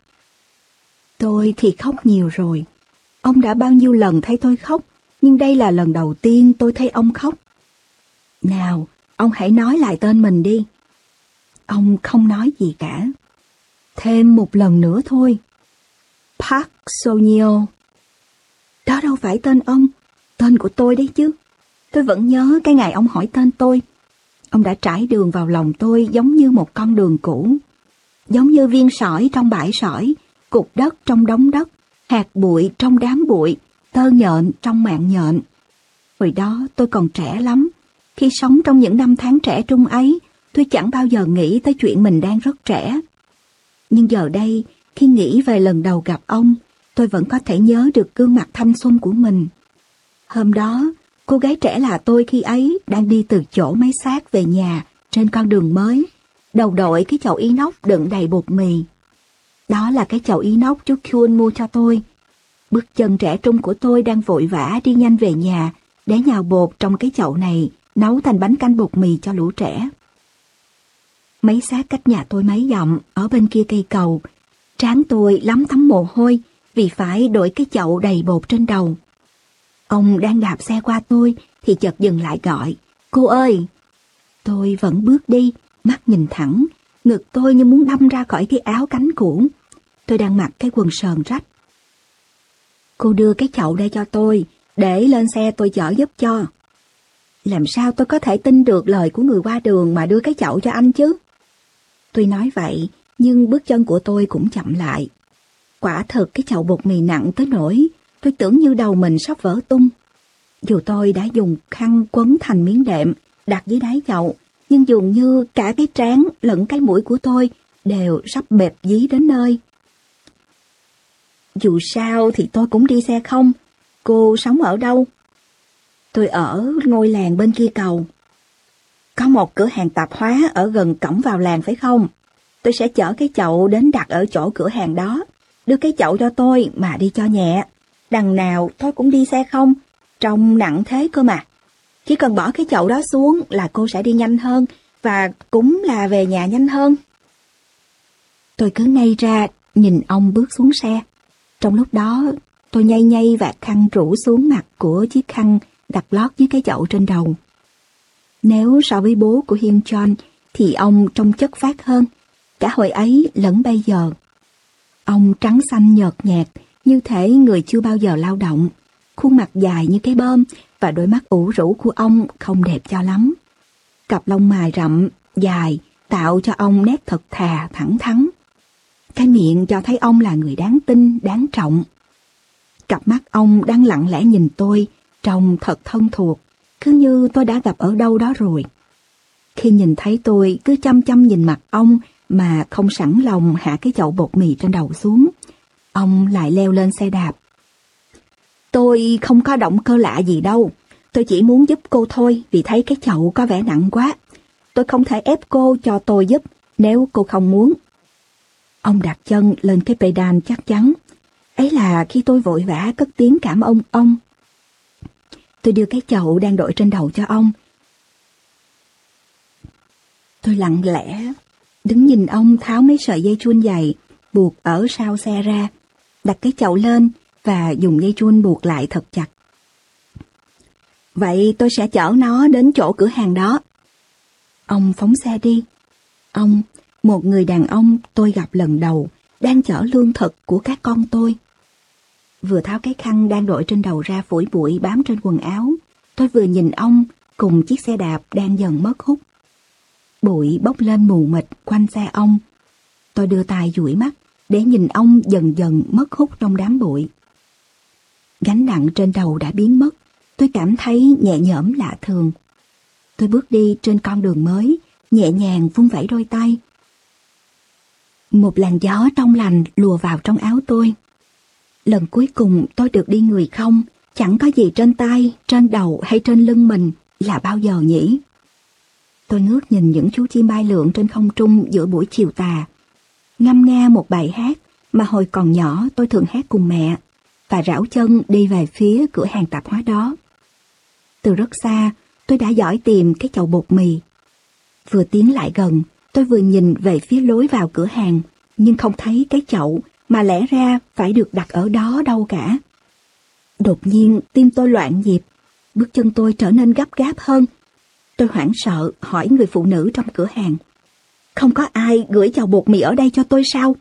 Tôi thì khóc nhiều rồi. Ông đã bao nhiêu lần thấy tôi khóc, nhưng đây là lần đầu tiên tôi thấy ông khóc. Nào, ông hãy nói lại tên mình đi. Ông không nói gì cả. Thêm một lần nữa thôi. Park So-nyeol. Đó đâu phải tên ông, tên của tôi đấy chứ. Tôi vẫn nhớ cái ngày ông hỏi tên tôi. Ông đã trải đường vào lòng tôi giống như một con đường cũ. Giống như viên sỏi trong bãi sỏi, cục đất trong đống đất, hạt bụi trong đám bụi, tơ nhện trong mạng nhện. Hồi đó tôi còn trẻ lắm. Khi sống trong những năm tháng trẻ trung ấy, tôi chẳng bao giờ nghĩ tới chuyện mình đang rất trẻ. Nhưng giờ đây, khi nghĩ về lần đầu gặp ông, tôi vẫn có thể nhớ được gương mặt thanh xuân của mình. Hôm đó, cô gái trẻ là tôi khi ấy đang đi từ chỗ máy xác về nhà trên con đường mới, đầu đội cái chậu inox đựng đầy bột mì. Đó là cái chậu inox chú Kyun mua cho tôi. Bước chân trẻ trung của tôi đang vội vã đi nhanh về nhà để nhào bột trong cái chậu này nấu thành bánh canh bột mì cho lũ trẻ. Mấy xác cách nhà tôi mấy dặm ở bên kia cây cầu, trán tôi lấm tấm mồ hôi vì phải đội cái chậu đầy bột trên đầu. Ông đang đạp xe qua tôi thì chợt dừng lại gọi, cô ơi! Tôi vẫn bước đi, mắt nhìn thẳng, ngực tôi như muốn đâm ra khỏi cái áo cánh cũ. Tôi đang mặc cái quần sờn rách. Cô đưa cái chậu đây cho tôi, để lên xe tôi chở giúp cho. Làm sao tôi có thể tin được lời của người qua đường mà đưa cái chậu cho anh chứ? Tuy nói vậy, nhưng bước chân của tôi cũng chậm lại. Quả thực cái chậu bột mì nặng tới nỗi tôi tưởng như đầu mình sắp vỡ tung. Dù tôi đã dùng khăn quấn thành miếng đệm đặt dưới đáy chậu, nhưng dường như cả cái trán lẫn cái mũi của tôi đều sắp bẹp dí đến nơi. Dù sao thì tôi cũng đi xe không. Cô sống ở đâu? Tôi ở ngôi làng bên kia cầu. Có một cửa hàng tạp hóa ở gần cổng vào làng phải không? Tôi sẽ chở cái chậu đến đặt ở chỗ cửa hàng đó. Đưa cái chậu cho tôi mà đi cho nhẹ. Đằng nào tôi cũng đi xe không, trông nặng thế cơ mà. Chỉ cần bỏ cái chậu đó xuống là cô sẽ đi nhanh hơn và cũng là về nhà nhanh hơn. Tôi cứ ngây ra nhìn ông bước xuống xe. Trong lúc đó tôi nhay nhay vạt khăn rủ xuống mặt của chiếc khăn đặt lót dưới cái chậu trên đầu. Nếu so với bố của Hyun Chol thì ông trông chất phác hơn, cả hồi ấy lẫn bây giờ. Ông trắng xanh nhợt nhạt, như thể người chưa bao giờ lao động. Khuôn mặt dài như cái bơm và đôi mắt ủ rũ của ông không đẹp cho lắm. Cặp lông mày rậm, dài, tạo cho ông nét thật thà, thẳng thắn. Cái miệng cho thấy ông là người đáng tin, đáng trọng. Cặp mắt ông đang lặng lẽ nhìn tôi, trông thật thân thuộc, cứ như tôi đã gặp ở đâu đó rồi. Khi nhìn thấy tôi cứ chăm chăm nhìn mặt ông mà không sẵn lòng hạ cái chậu bột mì trên đầu xuống, ông lại leo lên xe đạp. Tôi không có động cơ lạ gì đâu, tôi chỉ muốn giúp cô thôi vì thấy cái chậu có vẻ nặng quá. Tôi không thể ép cô cho tôi giúp nếu cô không muốn. Ông đặt chân lên cái pedal chắc chắn. Ấy là khi tôi vội vã cất tiếng cảm ơn ông. Tôi đưa cái chậu đang đội trên đầu cho ông. Tôi lặng lẽ đứng nhìn ông tháo mấy sợi dây chun dày buộc ở sau xe ra. đặt cái chậu lên và dùng dây chun buộc lại thật chặt. Vậy tôi sẽ chở nó đến chỗ cửa hàng đó. Ông phóng xe đi. Ông, một người đàn ông tôi gặp lần đầu, đang chở lương thực của các con tôi. Vừa tháo cái khăn đang đội trên đầu ra phủi bụi bám trên quần áo, tôi vừa nhìn ông cùng chiếc xe đạp đang dần mất hút. Bụi bốc lên mù mịt quanh xe ông. Tôi đưa tay dụi mắt để nhìn ông dần dần mất hút trong đám bụi. Gánh nặng trên đầu đã biến mất, tôi cảm thấy nhẹ nhõm lạ thường. Tôi bước đi trên con đường mới, nhẹ nhàng vung vẩy đôi tay. Một làn gió trong lành lùa vào trong áo tôi. Lần cuối cùng tôi được đi người không, chẳng có gì trên tay, trên đầu hay trên lưng mình là bao giờ nhỉ? Tôi ngước nhìn những chú chim bay lượn trên không trung giữa buổi chiều tà, ngâm nga một bài hát mà hồi còn nhỏ tôi thường hát cùng mẹ, và rảo chân đi về phía cửa hàng tạp hóa đó. Từ rất xa, tôi đã dõi tìm cái chậu bột mì. Vừa tiến lại gần, tôi vừa nhìn về phía lối vào cửa hàng, nhưng không thấy cái chậu mà lẽ ra phải được đặt ở đó đâu cả. Đột nhiên tim tôi loạn nhịp, bước chân tôi trở nên gấp gáp hơn. Tôi hoảng sợ hỏi người phụ nữ trong cửa hàng: không có ai gửi chậu bột mì ở đây cho tôi sao?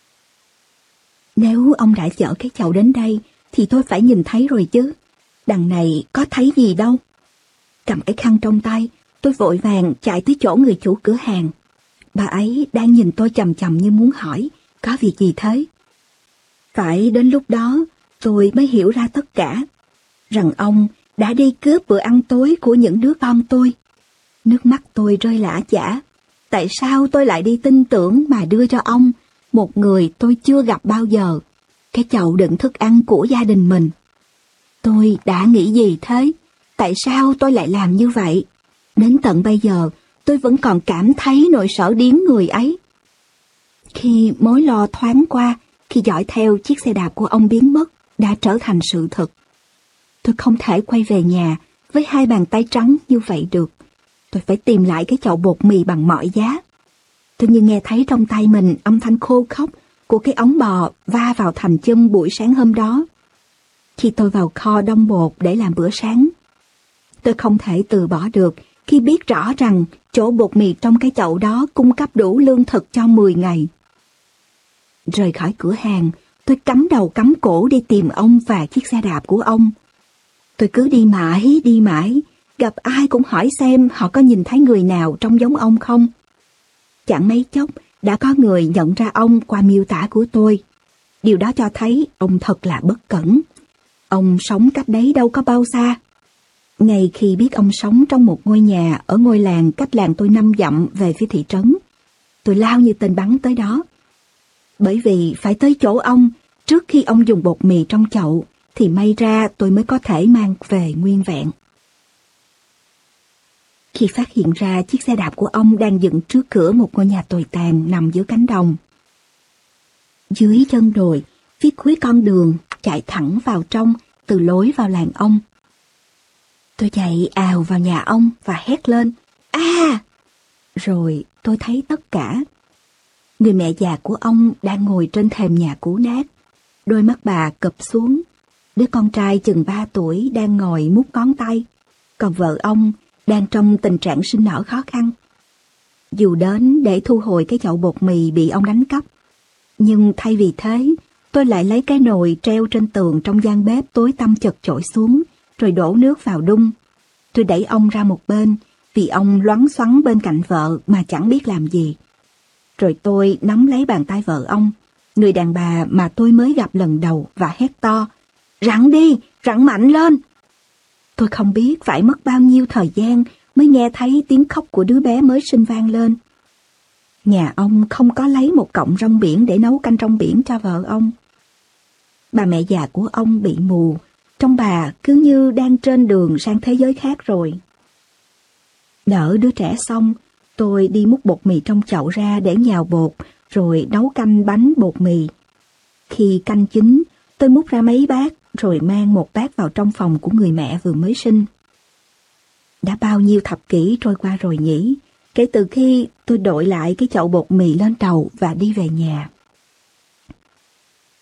Nếu ông đã chở cái chậu đến đây thì tôi phải nhìn thấy rồi chứ. Đằng này có thấy gì đâu. Cầm cái khăn trong tay, tôi vội vàng chạy tới chỗ người chủ cửa hàng. Bà ấy đang nhìn tôi chằm chằm như muốn hỏi có việc gì thế. Phải đến lúc đó tôi mới hiểu ra tất cả, rằng ông đã đi cướp bữa ăn tối của những đứa con tôi. Nước mắt tôi rơi lã chã. Tại sao tôi lại đi tin tưởng mà đưa cho ông, một người tôi chưa gặp bao giờ, cái chậu đựng thức ăn của gia đình mình? Tôi đã nghĩ gì thế? Tại sao tôi lại làm như vậy? Đến tận bây giờ, tôi vẫn còn cảm thấy nỗi sợ điếng người ấy. Khi mối lo thoáng qua, khi dõi theo chiếc xe đạp của ông biến mất, đã trở thành sự thật. Tôi không thể quay về nhà với hai bàn tay trắng như vậy được. Tôi phải tìm lại cái chậu bột mì bằng mọi giá. Tôi như nghe thấy trong tay mình âm thanh khô khóc của cái ống bò va vào thành chum buổi sáng hôm đó. Khi tôi vào kho đông bột để làm bữa sáng, tôi không thể từ bỏ được khi biết rõ rằng chỗ bột mì trong cái chậu đó cung cấp đủ lương thực cho mười ngày. Rời khỏi cửa hàng, tôi cắm đầu cắm cổ đi tìm ông và chiếc xe đạp của ông. Tôi cứ đi mãi, đi mãi, gặp ai cũng hỏi xem họ có nhìn thấy người nào trông giống ông không. Chẳng mấy chốc đã có người nhận ra ông qua miêu tả của tôi. Điều đó cho thấy ông thật là bất cẩn. Ông sống cách đấy đâu có bao xa. Ngay khi biết ông sống trong một ngôi nhà ở ngôi làng cách làng tôi năm dặm về phía thị trấn, tôi lao như tên bắn tới đó. Bởi vì phải tới chỗ ông trước khi ông dùng bột mì trong chậu, thì may ra tôi mới có thể mang về nguyên vẹn. Khi phát hiện ra chiếc xe đạp của ông đang dựng trước cửa một ngôi nhà tồi tàn nằm giữa cánh đồng, dưới chân đồi, phía cuối con đường chạy thẳng vào trong từ lối vào làng ông, tôi chạy ào vào nhà ông và hét lên: "A!" Rồi tôi thấy tất cả. Người mẹ già của ông đang ngồi trên thềm nhà cũ nát, đôi mắt bà cụp xuống. Đứa con trai chừng ba tuổi đang ngồi mút ngón tay, còn vợ ông đang trong tình trạng sinh nở khó khăn. Dù đến để thu hồi cái chậu bột mì bị ông đánh cắp, nhưng thay vì thế, tôi lại lấy cái nồi treo trên tường trong gian bếp tối tăm chật chội xuống, rồi đổ nước vào đun. Tôi đẩy ông ra một bên, vì ông loắn xoắn bên cạnh vợ mà chẳng biết làm gì. Rồi tôi nắm lấy bàn tay vợ ông, người đàn bà mà tôi mới gặp lần đầu, và hét to: "Rặn đi, rặn mạnh lên!" Tôi không biết phải mất bao nhiêu thời gian mới nghe thấy tiếng khóc của đứa bé mới sinh vang lên. Nhà ông không có lấy một cọng rong biển để nấu canh rong biển cho vợ ông. Bà mẹ già của ông bị mù, trông bà cứ như đang trên đường sang thế giới khác rồi. Đỡ đứa trẻ xong, tôi đi múc bột mì trong chậu ra để nhào bột, rồi nấu canh bánh bột mì. Khi canh chín, tôi múc ra mấy bát, rồi mang một bát vào trong phòng của người mẹ vừa mới sinh. Đã bao nhiêu thập kỷ trôi qua rồi nhỉ, kể từ khi tôi đội lại cái chậu bột mì lên đầu và đi về nhà.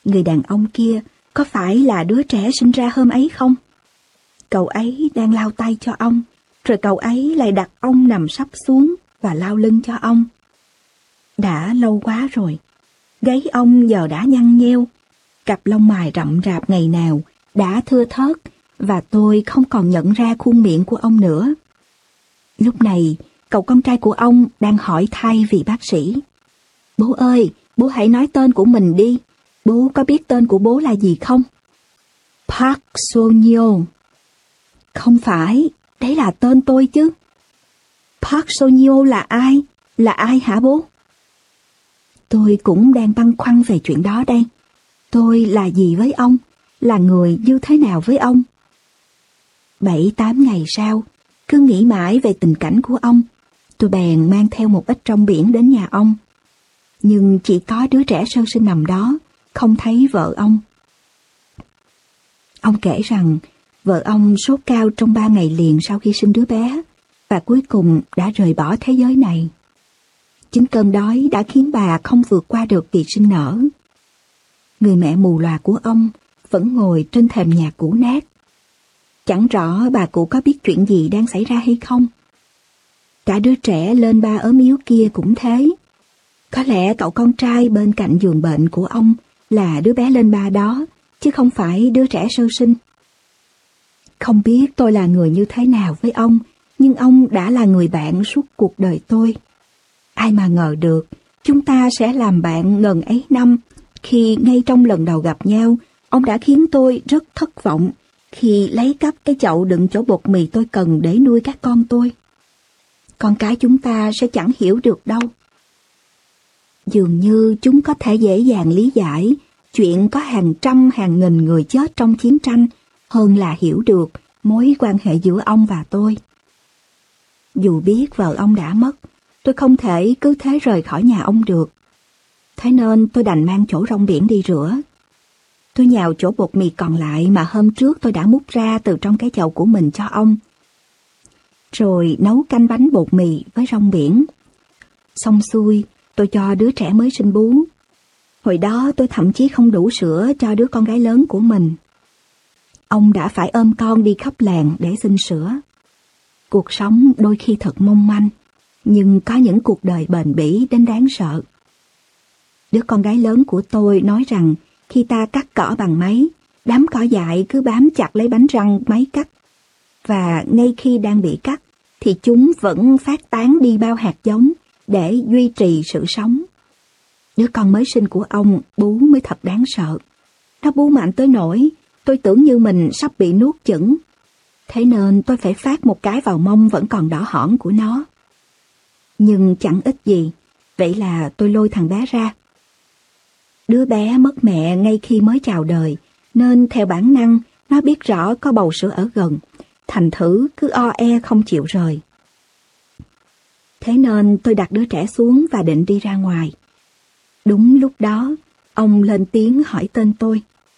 Người đàn ông kia có phải là đứa trẻ sinh ra hôm ấy không? Cậu ấy đang lau tay cho ông, rồi cậu ấy lại đặt ông nằm sấp xuống và lau lưng cho ông. Đã lâu quá rồi, gáy ông giờ đã nhăn nheo, cặp lông mày rậm rạp ngày nào đã thưa thớt và tôi không còn nhận ra khuôn miệng của ông nữa. Lúc này, cậu con trai của ông đang hỏi thay vị bác sĩ. Bố ơi, bố hãy nói tên của mình đi. Bố có biết tên của bố là gì không? Park So-nyo. Không phải, đấy là tên tôi chứ. Park So-nyo là ai? Là ai hả bố? Tôi cũng đang băn khoăn về chuyện đó đây. Tôi là gì với ông? Là người như thế nào với ông? Bảy tám ngày sau, cứ nghĩ mãi về tình cảnh của ông, tôi bèn mang theo một ít rong biển đến nhà ông. Nhưng chỉ có đứa trẻ sơ sinh nằm đó, không thấy vợ ông. Ông kể rằng vợ ông sốt cao trong ba ngày liền sau khi sinh đứa bé, và cuối cùng đã rời bỏ thế giới này. Chính cơn đói đã khiến bà không vượt qua được kỳ sinh nở. Người mẹ mù lòa của ông vẫn ngồi trên thềm nhà cũ nát. Chẳng rõ bà cụ có biết chuyện gì đang xảy ra hay không. Cả đứa trẻ lên ba ốm yếu kia cũng thế. Có lẽ cậu con trai bên cạnh giường bệnh của ông là đứa bé lên ba đó, chứ không phải đứa trẻ sơ sinh. Không biết tôi là người như thế nào với ông, nhưng ông đã là người bạn suốt cuộc đời tôi. Ai mà ngờ được, chúng ta sẽ làm bạn ngần ấy năm, khi ngay trong lần đầu gặp nhau, ông đã khiến tôi rất thất vọng khi lấy cắp cái chậu đựng chỗ bột mì tôi cần để nuôi các con tôi. Con cái chúng ta sẽ chẳng hiểu được đâu. Dường như chúng có thể dễ dàng lý giải chuyện có hàng trăm hàng nghìn người chết trong chiến tranh hơn là hiểu được mối quan hệ giữa ông và tôi. Dù biết vợ ông đã mất, tôi không thể cứ thế rời khỏi nhà ông được. Thế nên tôi đành mang chỗ rong biển đi rửa. Tôi nhào chỗ bột mì còn lại mà hôm trước tôi đã múc ra từ trong cái chậu của mình cho ông. Rồi nấu canh bánh bột mì với rong biển. Xong xuôi, tôi cho đứa trẻ mới sinh bú. Hồi đó tôi thậm chí không đủ sữa cho đứa con gái lớn của mình. Ông đã phải ôm con đi khắp làng để xin sữa. Cuộc sống đôi khi thật mong manh, nhưng có những cuộc đời bền bỉ đến đáng sợ. Đứa con gái lớn của tôi nói rằng khi ta cắt cỏ bằng máy, đám cỏ dại cứ bám chặt lấy bánh răng máy cắt. Và ngay khi đang bị cắt, thì chúng vẫn phát tán đi bao hạt giống để duy trì sự sống. Đứa con mới sinh của ông bú mới thật đáng sợ. Nó bú mạnh tới nỗi tôi tưởng như mình sắp bị nuốt chửng. Thế nên tôi phải phát một cái vào mông vẫn còn đỏ hỏn của nó. Nhưng chẳng ích gì, vậy là tôi lôi thằng bé ra. Đứa bé mất mẹ ngay khi mới chào đời, nên theo bản năng nó biết rõ có bầu sữa ở gần, thành thử cứ o e không chịu rời. Thế nên tôi đặt đứa trẻ xuống và định đi ra ngoài. Đúng lúc đó, ông lên tiếng hỏi tên tôi.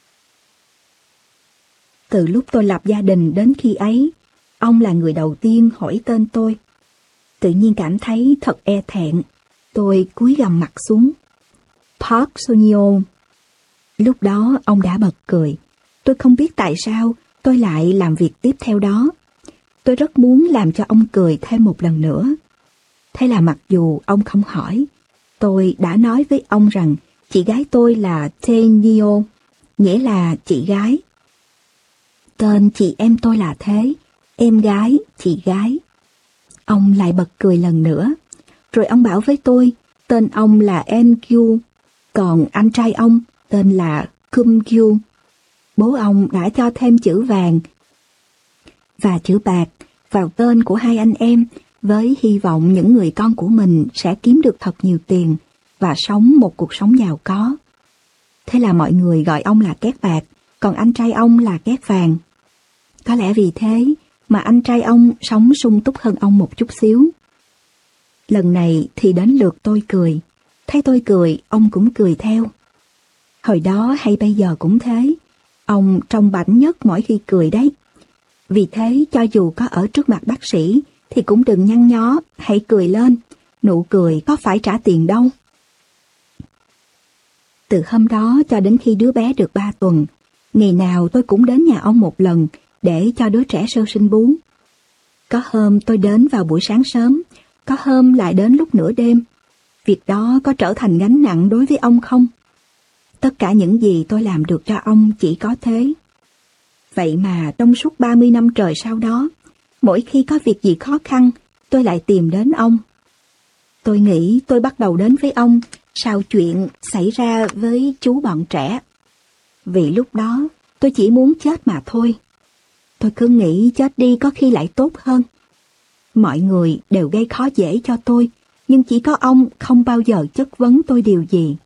Từ lúc tôi lập gia đình đến khi ấy, ông là người đầu tiên hỏi tên tôi. Tự nhiên cảm thấy thật e thẹn, tôi cúi gằm mặt xuống. Park So-nyo. Lúc đó ông đã bật cười. Tôi không biết tại sao tôi lại làm việc tiếp theo đó. Tôi rất muốn làm cho ông cười thêm một lần nữa. Thế là mặc dù ông không hỏi, tôi đã nói với ông rằng chị gái tôi là Tae-nyo, nghĩa là chị gái. Tên chị em tôi là thế, em gái, chị gái. Ông lại bật cười lần nữa. Rồi ông bảo với tôi, tên ông là En-kyu, còn anh trai ông tên là Kum-kyu. Bố ông đã cho thêm chữ vàng và chữ bạc vào tên của hai anh em, với hy vọng những người con của mình sẽ kiếm được thật nhiều tiền và sống một cuộc sống giàu có. Thế là mọi người gọi ông là Két Bạc, còn anh trai ông là Két Vàng. Có lẽ vì thế mà anh trai ông sống sung túc hơn ông một chút xíu. Lần này thì đến lượt tôi cười. Thấy tôi cười, ông cũng cười theo. Hồi đó hay bây giờ cũng thế, ông trông bảnh nhất mỗi khi cười đấy. Vì thế cho dù có ở trước mặt bác sĩ thì cũng đừng nhăn nhó, hãy cười lên, nụ cười có phải trả tiền đâu. Từ hôm đó cho đến khi đứa bé được ba tuần, ngày nào tôi cũng đến nhà ông một lần để cho đứa trẻ sơ sinh bú. Có hôm tôi đến vào buổi sáng sớm, có hôm lại đến lúc nửa đêm. Việc đó có trở thành gánh nặng đối với ông không? Tất cả những gì tôi làm được cho ông chỉ có thế. Vậy mà trong suốt ba mươi năm trời sau đó, mỗi khi có việc gì khó khăn, tôi lại tìm đến ông. Tôi nghĩ tôi bắt đầu đến với ông sau chuyện xảy ra với chú bọn trẻ. Vì lúc đó tôi chỉ muốn chết mà thôi. Tôi cứ nghĩ chết đi có khi lại tốt hơn. Mọi người đều gây khó dễ cho tôi, nhưng chỉ có ông không bao giờ chất vấn tôi điều gì.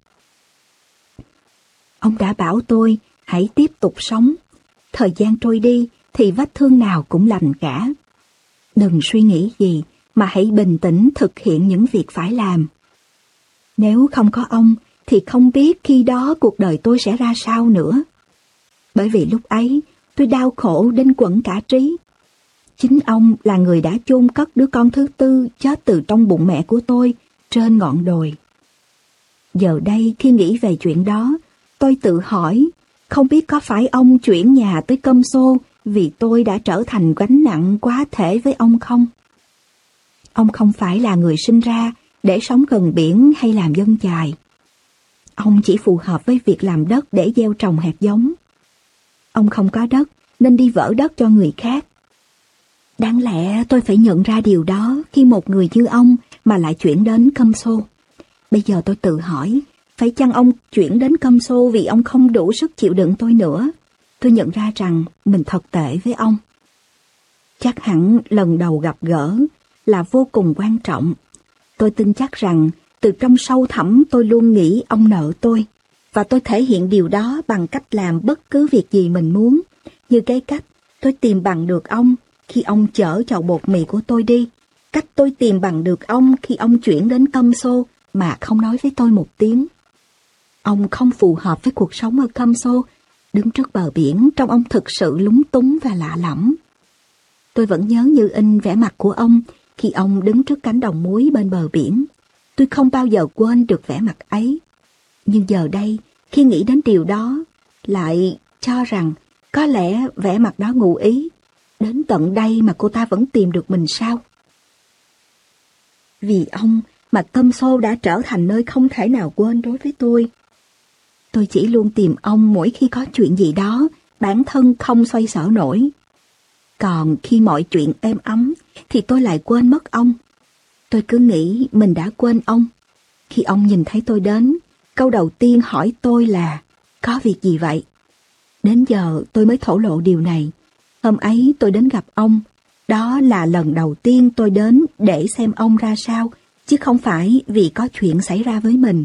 Ông đã bảo tôi hãy tiếp tục sống. Thời gian trôi đi thì vết thương nào cũng lành cả. Đừng suy nghĩ gì mà hãy bình tĩnh thực hiện những việc phải làm. Nếu không có ông thì không biết khi đó cuộc đời tôi sẽ ra sao nữa. Bởi vì lúc ấy tôi đau khổ đến quẫn cả trí. Chính ông là người đã chôn cất đứa con thứ tư chết từ trong bụng mẹ của tôi trên ngọn đồi. Giờ đây khi nghĩ về chuyện đó, tôi tự hỏi không biết có phải ông chuyển nhà tới Cơm Xô vì tôi đã trở thành gánh nặng quá thể với ông không? Ông không phải là người sinh ra để sống gần biển hay làm dân chài. Ông chỉ phù hợp với việc làm đất để gieo trồng hạt giống. Ông không có đất nên đi vỡ đất cho người khác. Đáng lẽ tôi phải nhận ra điều đó khi một người như ông mà lại chuyển đến Cơm Xô. Bây giờ tôi tự hỏi, phải chăng ông chuyển đến Cơm Xô vì ông không đủ sức chịu đựng tôi nữa? Tôi nhận ra rằng mình thật tệ với ông. Chắc hẳn lần đầu gặp gỡ là vô cùng quan trọng. Tôi tin chắc rằng từ trong sâu thẳm tôi luôn nghĩ ông nợ tôi. Và tôi thể hiện điều đó bằng cách làm bất cứ việc gì mình muốn. Như cái cách tôi tìm bằng được ông khi ông chở chậu bột mì của tôi đi. Cách tôi tìm bằng được ông khi ông chuyển đến Cơm Xô mà không nói với tôi một tiếng. Ông không phù hợp với cuộc sống ở Cơm Xô. Đứng trước bờ biển trông ông thực sự lúng túng và lạ lẫm. Tôi vẫn nhớ như in vẻ mặt của ông khi ông đứng trước cánh đồng muối bên bờ biển. Tôi không bao giờ quên được vẻ mặt ấy. Nhưng giờ đây, khi nghĩ đến điều đó, lại cho rằng có lẽ vẻ mặt đó ngụ ý. Đến tận đây mà cô ta vẫn tìm được mình sao? Vì ông mà Cơm Xô đã trở thành nơi không thể nào quên đối với tôi. Tôi chỉ luôn tìm ông mỗi khi có chuyện gì đó, bản thân không xoay sở nổi. Còn khi mọi chuyện êm ấm, thì tôi lại quên mất ông. Tôi cứ nghĩ mình đã quên ông. Khi ông nhìn thấy tôi đến, câu đầu tiên hỏi tôi là, có việc gì vậy? Đến giờ tôi mới thổ lộ điều này. Hôm ấy tôi đến gặp ông. Đó là lần đầu tiên tôi đến để xem ông ra sao, chứ không phải vì có chuyện xảy ra với mình.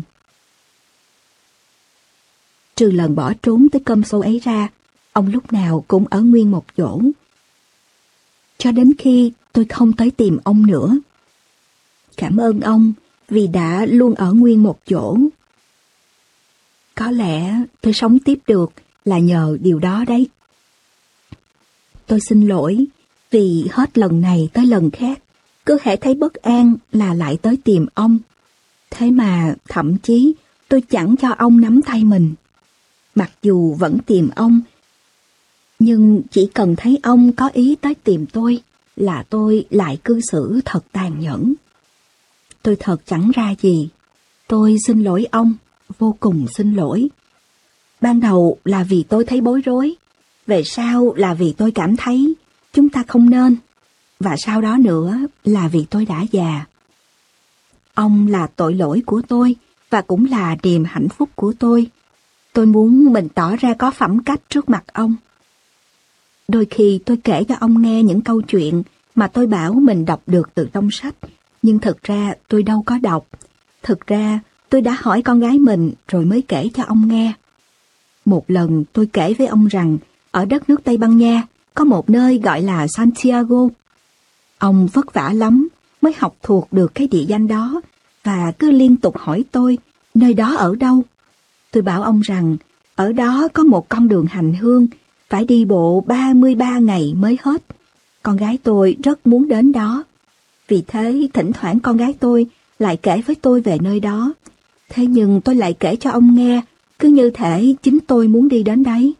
Trừ lần bỏ trốn tới Cơm Xô ấy ra, ông lúc nào cũng ở nguyên một chỗ. Cho đến khi tôi không tới tìm ông nữa. Cảm ơn ông vì đã luôn ở nguyên một chỗ. Có lẽ tôi sống tiếp được là nhờ điều đó đấy. Tôi xin lỗi vì hết lần này tới lần khác, cứ hễ thấy bất an là lại tới tìm ông. Thế mà thậm chí tôi chẳng cho ông nắm tay mình. Mặc dù vẫn tìm ông, nhưng chỉ cần thấy ông có ý tới tìm tôi là tôi lại cư xử thật tàn nhẫn. Tôi thật chẳng ra gì. Tôi xin lỗi ông, vô cùng xin lỗi. Ban đầu là vì tôi thấy bối rối, về sau là vì tôi cảm thấy chúng ta không nên, và sau đó nữa là vì tôi đã già. Ông là tội lỗi của tôi và cũng là niềm hạnh phúc của tôi. Tôi muốn mình tỏ ra có phẩm cách trước mặt ông. Đôi khi tôi kể cho ông nghe những câu chuyện mà tôi bảo mình đọc được từ trong sách, nhưng thực ra tôi đâu có đọc. Thực ra tôi đã hỏi con gái mình rồi mới kể cho ông nghe. Một lần tôi kể với ông rằng ở đất nước Tây Ban Nha có một nơi gọi là Santiago. Ông vất vả lắm mới học thuộc được cái địa danh đó và cứ liên tục hỏi tôi nơi đó ở đâu. Tôi bảo ông rằng ở đó có một con đường hành hương phải đi bộ ba mươi ba ngày mới hết. Con gái tôi rất muốn đến đó. Vì thế thỉnh thoảng con gái tôi lại kể với tôi về nơi đó. Thế nhưng tôi lại kể cho ông nghe cứ như thể chính tôi muốn đi đến đấy.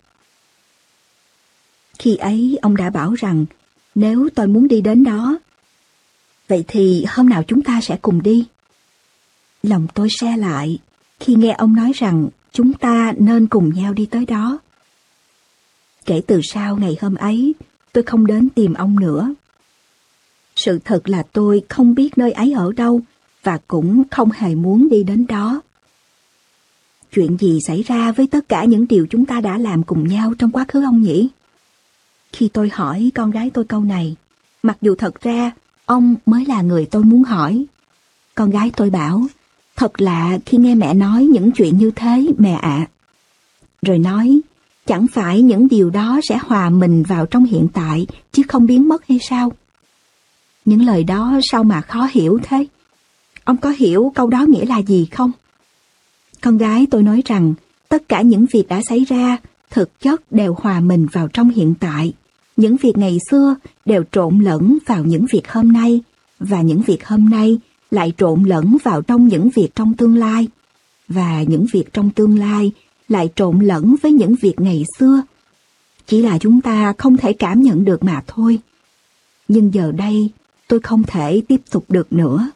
Khi ấy ông đã bảo rằng nếu tôi muốn đi đến đó, vậy thì hôm nào chúng ta sẽ cùng đi. Lòng tôi se lại khi nghe ông nói rằng chúng ta nên cùng nhau đi tới đó. Kể từ sau ngày hôm ấy, tôi không đến tìm ông nữa. Sự thật là tôi không biết nơi ấy ở đâu và cũng không hề muốn đi đến đó. Chuyện gì xảy ra với tất cả những điều chúng ta đã làm cùng nhau trong quá khứ ông nhỉ? Khi tôi hỏi con gái tôi câu này, mặc dù thật ra ông mới là người tôi muốn hỏi. Con gái tôi bảo, thật lạ khi nghe mẹ nói những chuyện như thế mẹ ạ. Rồi nói, chẳng phải những điều đó sẽ hòa mình vào trong hiện tại chứ không biến mất hay sao? Những lời đó sao mà khó hiểu thế? Ông có hiểu câu đó nghĩa là gì không? Con gái tôi nói rằng tất cả những việc đã xảy ra thực chất đều hòa mình vào trong hiện tại. Những việc ngày xưa đều trộn lẫn vào những việc hôm nay, và những việc hôm nay lại trộn lẫn vào trong những việc trong tương lai, và những việc trong tương lai lại trộn lẫn với những việc ngày xưa. Chỉ là chúng ta không thể cảm nhận được mà thôi. Nhưng giờ đây tôi không thể tiếp tục được nữa.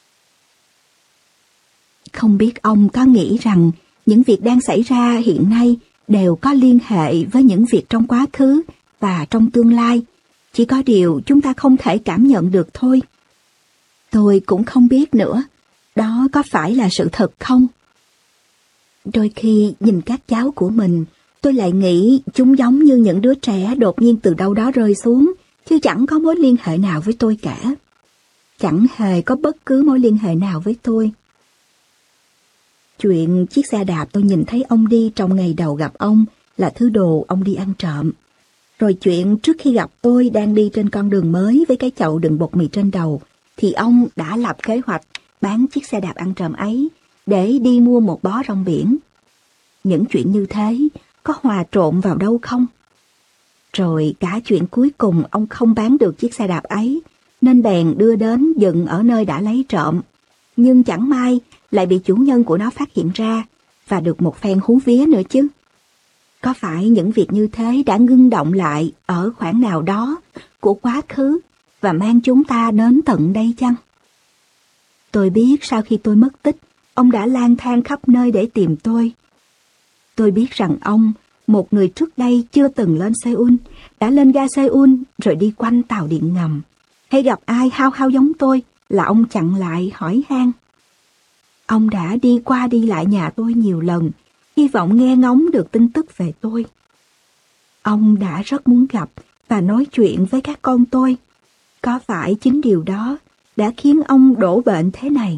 Không biết ông có nghĩ rằng những việc đang xảy ra hiện nay đều có liên hệ với những việc trong quá khứ và trong tương lai, chỉ có điều chúng ta không thể cảm nhận được thôi. Tôi cũng không biết nữa, đó có phải là sự thật không? Đôi khi nhìn các cháu của mình, tôi lại nghĩ chúng giống như những đứa trẻ đột nhiên từ đâu đó rơi xuống, chứ chẳng có mối liên hệ nào với tôi cả. Chẳng hề có bất cứ mối liên hệ nào với tôi. Chuyện chiếc xe đạp tôi nhìn thấy ông đi trong ngày đầu gặp ông là thứ đồ ông đi ăn trộm. Rồi chuyện trước khi gặp tôi đang đi trên con đường mới với cái chậu đựng bột mì trên đầu, thì ông đã lập kế hoạch bán chiếc xe đạp ăn trộm ấy để đi mua một bó rong biển. Những chuyện như thế có hòa trộn vào đâu không? Rồi cả chuyện cuối cùng ông không bán được chiếc xe đạp ấy, nên bèn đưa đến dựng ở nơi đã lấy trộm. Nhưng chẳng may lại bị chủ nhân của nó phát hiện ra và được một phen hú vía nữa chứ. Có phải những việc như thế đã ngưng động lại ở khoảng nào đó của quá khứ và mang chúng ta đến tận đây chăng? Tôi biết sau khi tôi mất tích, ông đã lang thang khắp nơi để tìm tôi. Tôi biết rằng ông, một người trước đây chưa từng lên Seoul, đã lên ga Seoul rồi đi quanh tàu điện ngầm. Hay gặp ai hao hao giống tôi là ông chặn lại hỏi han. Ông đã đi qua đi lại nhà tôi nhiều lần, hy vọng nghe ngóng được tin tức về tôi. Ông đã rất muốn gặp và nói chuyện với các con tôi. Có phải chính điều đó đã khiến ông đổ bệnh thế này?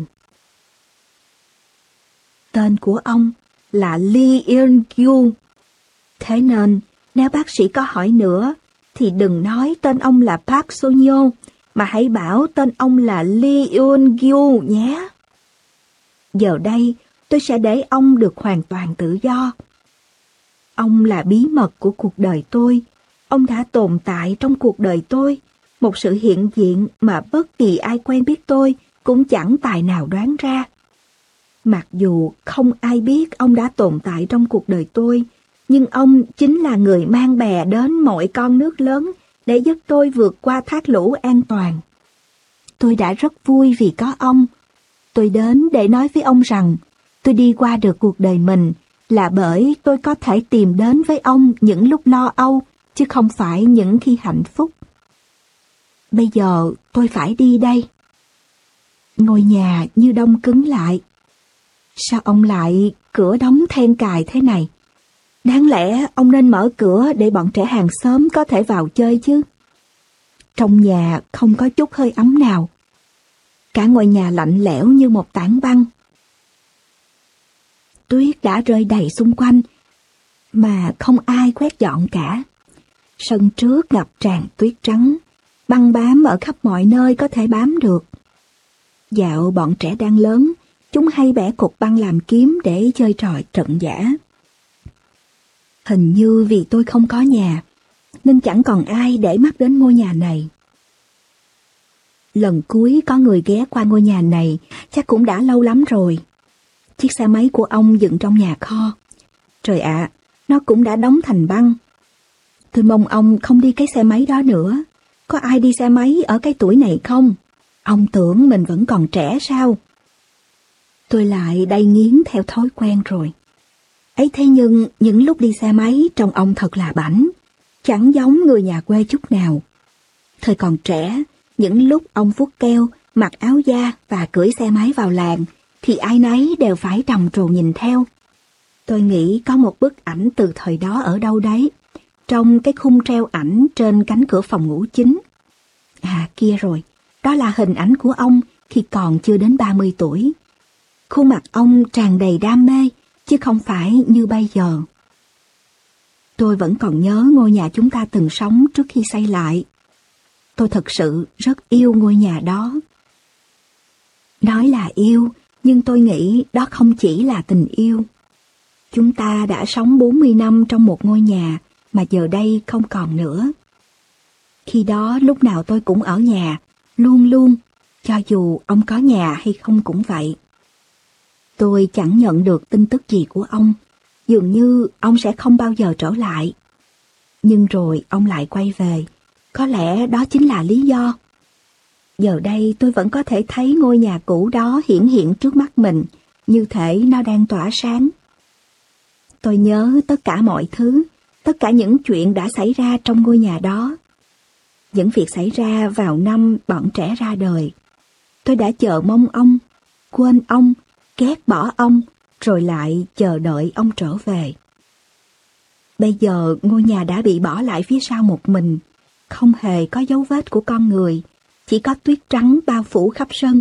Tên của ông là Lee Eun-gyu. Thế nên, nếu bác sĩ có hỏi nữa, thì đừng nói tên ông là Park So-nyo, mà hãy bảo tên ông là Lee Eun-gyu nhé. Giờ đây, tôi sẽ để ông được hoàn toàn tự do. Ông là bí mật của cuộc đời tôi. Ông đã tồn tại trong cuộc đời tôi, một sự hiện diện mà bất kỳ ai quen biết tôi cũng chẳng tài nào đoán ra. Mặc dù không ai biết ông đã tồn tại trong cuộc đời tôi, nhưng ông chính là người mang bè đến mọi con nước lớn để giúp tôi vượt qua thác lũ an toàn. Tôi đã rất vui vì có ông. Tôi đến để nói với ông rằng tôi đi qua được cuộc đời mình là bởi tôi có thể tìm đến với ông những lúc lo âu, chứ không phải những khi hạnh phúc. Bây giờ tôi phải đi đây. Ngôi nhà như đông cứng lại. Sao ông lại cửa đóng then cài thế này? Đáng lẽ ông nên mở cửa để bọn trẻ hàng xóm có thể vào chơi chứ. Trong nhà không có chút hơi ấm nào. Cả ngôi nhà lạnh lẽo như một tảng băng. Tuyết đã rơi đầy xung quanh, mà không ai quét dọn cả. Sân trước ngập tràn tuyết trắng, băng bám ở khắp mọi nơi có thể bám được. Dạo bọn trẻ đang lớn, chúng hay bẻ cục băng làm kiếm để chơi trò trận giả. Hình như vì tôi không có nhà, nên chẳng còn ai để mắt đến ngôi nhà này. Lần cuối có người ghé qua ngôi nhà này chắc cũng đã lâu lắm rồi. Chiếc xe máy của ông dựng trong nhà kho. Trời ạ, nó cũng đã đóng thành băng. Tôi mong ông không đi cái xe máy đó nữa. Có ai đi xe máy ở cái tuổi này không? Ông tưởng mình vẫn còn trẻ sao? Tôi lại đay nghiến theo thói quen rồi. Ấy thế nhưng những lúc đi xe máy trông ông thật là bảnh, chẳng giống người nhà quê chút nào. Thời còn trẻ, những lúc ông vuốt keo, mặc áo da và cưỡi xe máy vào làng, thì ai nấy đều phải trầm trồ nhìn theo. Tôi nghĩ có một bức ảnh từ thời đó ở đâu đấy, trong cái khung treo ảnh trên cánh cửa phòng ngủ chính. À kia rồi, đó là hình ảnh của ông khi còn chưa đến ba mươi tuổi. Khuôn mặt ông tràn đầy đam mê, chứ không phải như bây giờ. Tôi vẫn còn nhớ ngôi nhà chúng ta từng sống trước khi xây lại. Tôi thật sự rất yêu ngôi nhà đó. Nói là yêu, nhưng tôi nghĩ đó không chỉ là tình yêu. Chúng ta đã sống bốn mươi năm trong một ngôi nhà mà giờ đây không còn nữa. Khi đó lúc nào tôi cũng ở nhà, luôn luôn, cho dù ông có nhà hay không cũng vậy. Tôi chẳng nhận được tin tức gì của ông, dường như ông sẽ không bao giờ trở lại. Nhưng rồi ông lại quay về, có lẽ đó chính là lý do. Giờ đây tôi vẫn có thể thấy ngôi nhà cũ đó hiển hiện trước mắt mình, như thể nó đang tỏa sáng. Tôi nhớ tất cả mọi thứ, tất cả những chuyện đã xảy ra trong ngôi nhà đó. Những việc xảy ra vào năm bọn trẻ ra đời. Tôi đã chờ mong ông, quên ông, ghét bỏ ông, rồi lại chờ đợi ông trở về. Bây giờ ngôi nhà đã bị bỏ lại phía sau một mình, không hề có dấu vết của con người, chỉ có tuyết trắng bao phủ khắp sân.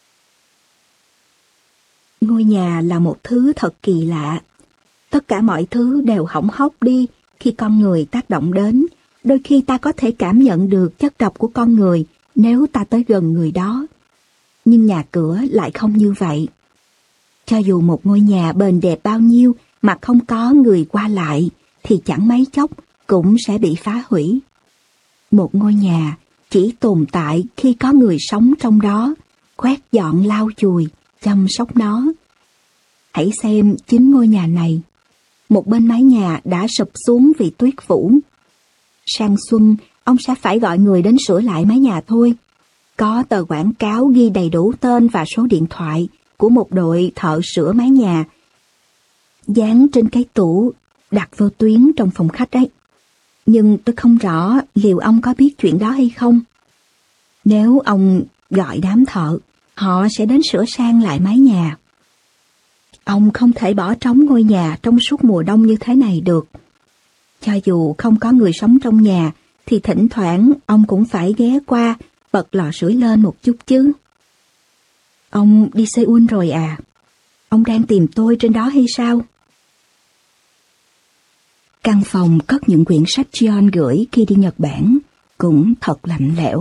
Ngôi nhà là một thứ thật kỳ lạ. Tất cả mọi thứ đều hỏng hóc đi khi con người tác động đến. Đôi khi ta có thể cảm nhận được chất độc của con người nếu ta tới gần người đó. Nhưng nhà cửa lại không như vậy. Cho dù một ngôi nhà bền đẹp bao nhiêu mà không có người qua lại, thì chẳng mấy chốc cũng sẽ bị phá hủy. Một ngôi nhà chỉ tồn tại khi có người sống trong đó, quét dọn lau chùi, chăm sóc nó. Hãy xem chính ngôi nhà này. Một bên mái nhà đã sụp xuống vì tuyết phủ. Sang xuân, ông sẽ phải gọi người đến sửa lại mái nhà thôi. Có tờ quảng cáo ghi đầy đủ tên và số điện thoại của một đội thợ sửa mái nhà, dán trên cái tủ đặt vô tuyến trong phòng khách ấy. Nhưng tôi không rõ liệu ông có biết chuyện đó hay không. Nếu ông gọi đám thợ, họ sẽ đến sửa sang lại mái nhà. Ông không thể bỏ trống ngôi nhà trong suốt mùa đông như thế này được. Cho dù không có người sống trong nhà, thì thỉnh thoảng ông cũng phải ghé qua, bật lò sưởi lên một chút chứ. Ông đi Seoul rồi à? Ông đang tìm tôi trên đó hay sao? Căn phòng cất những quyển sách Jeon gửi khi đi Nhật Bản cũng thật lạnh lẽo.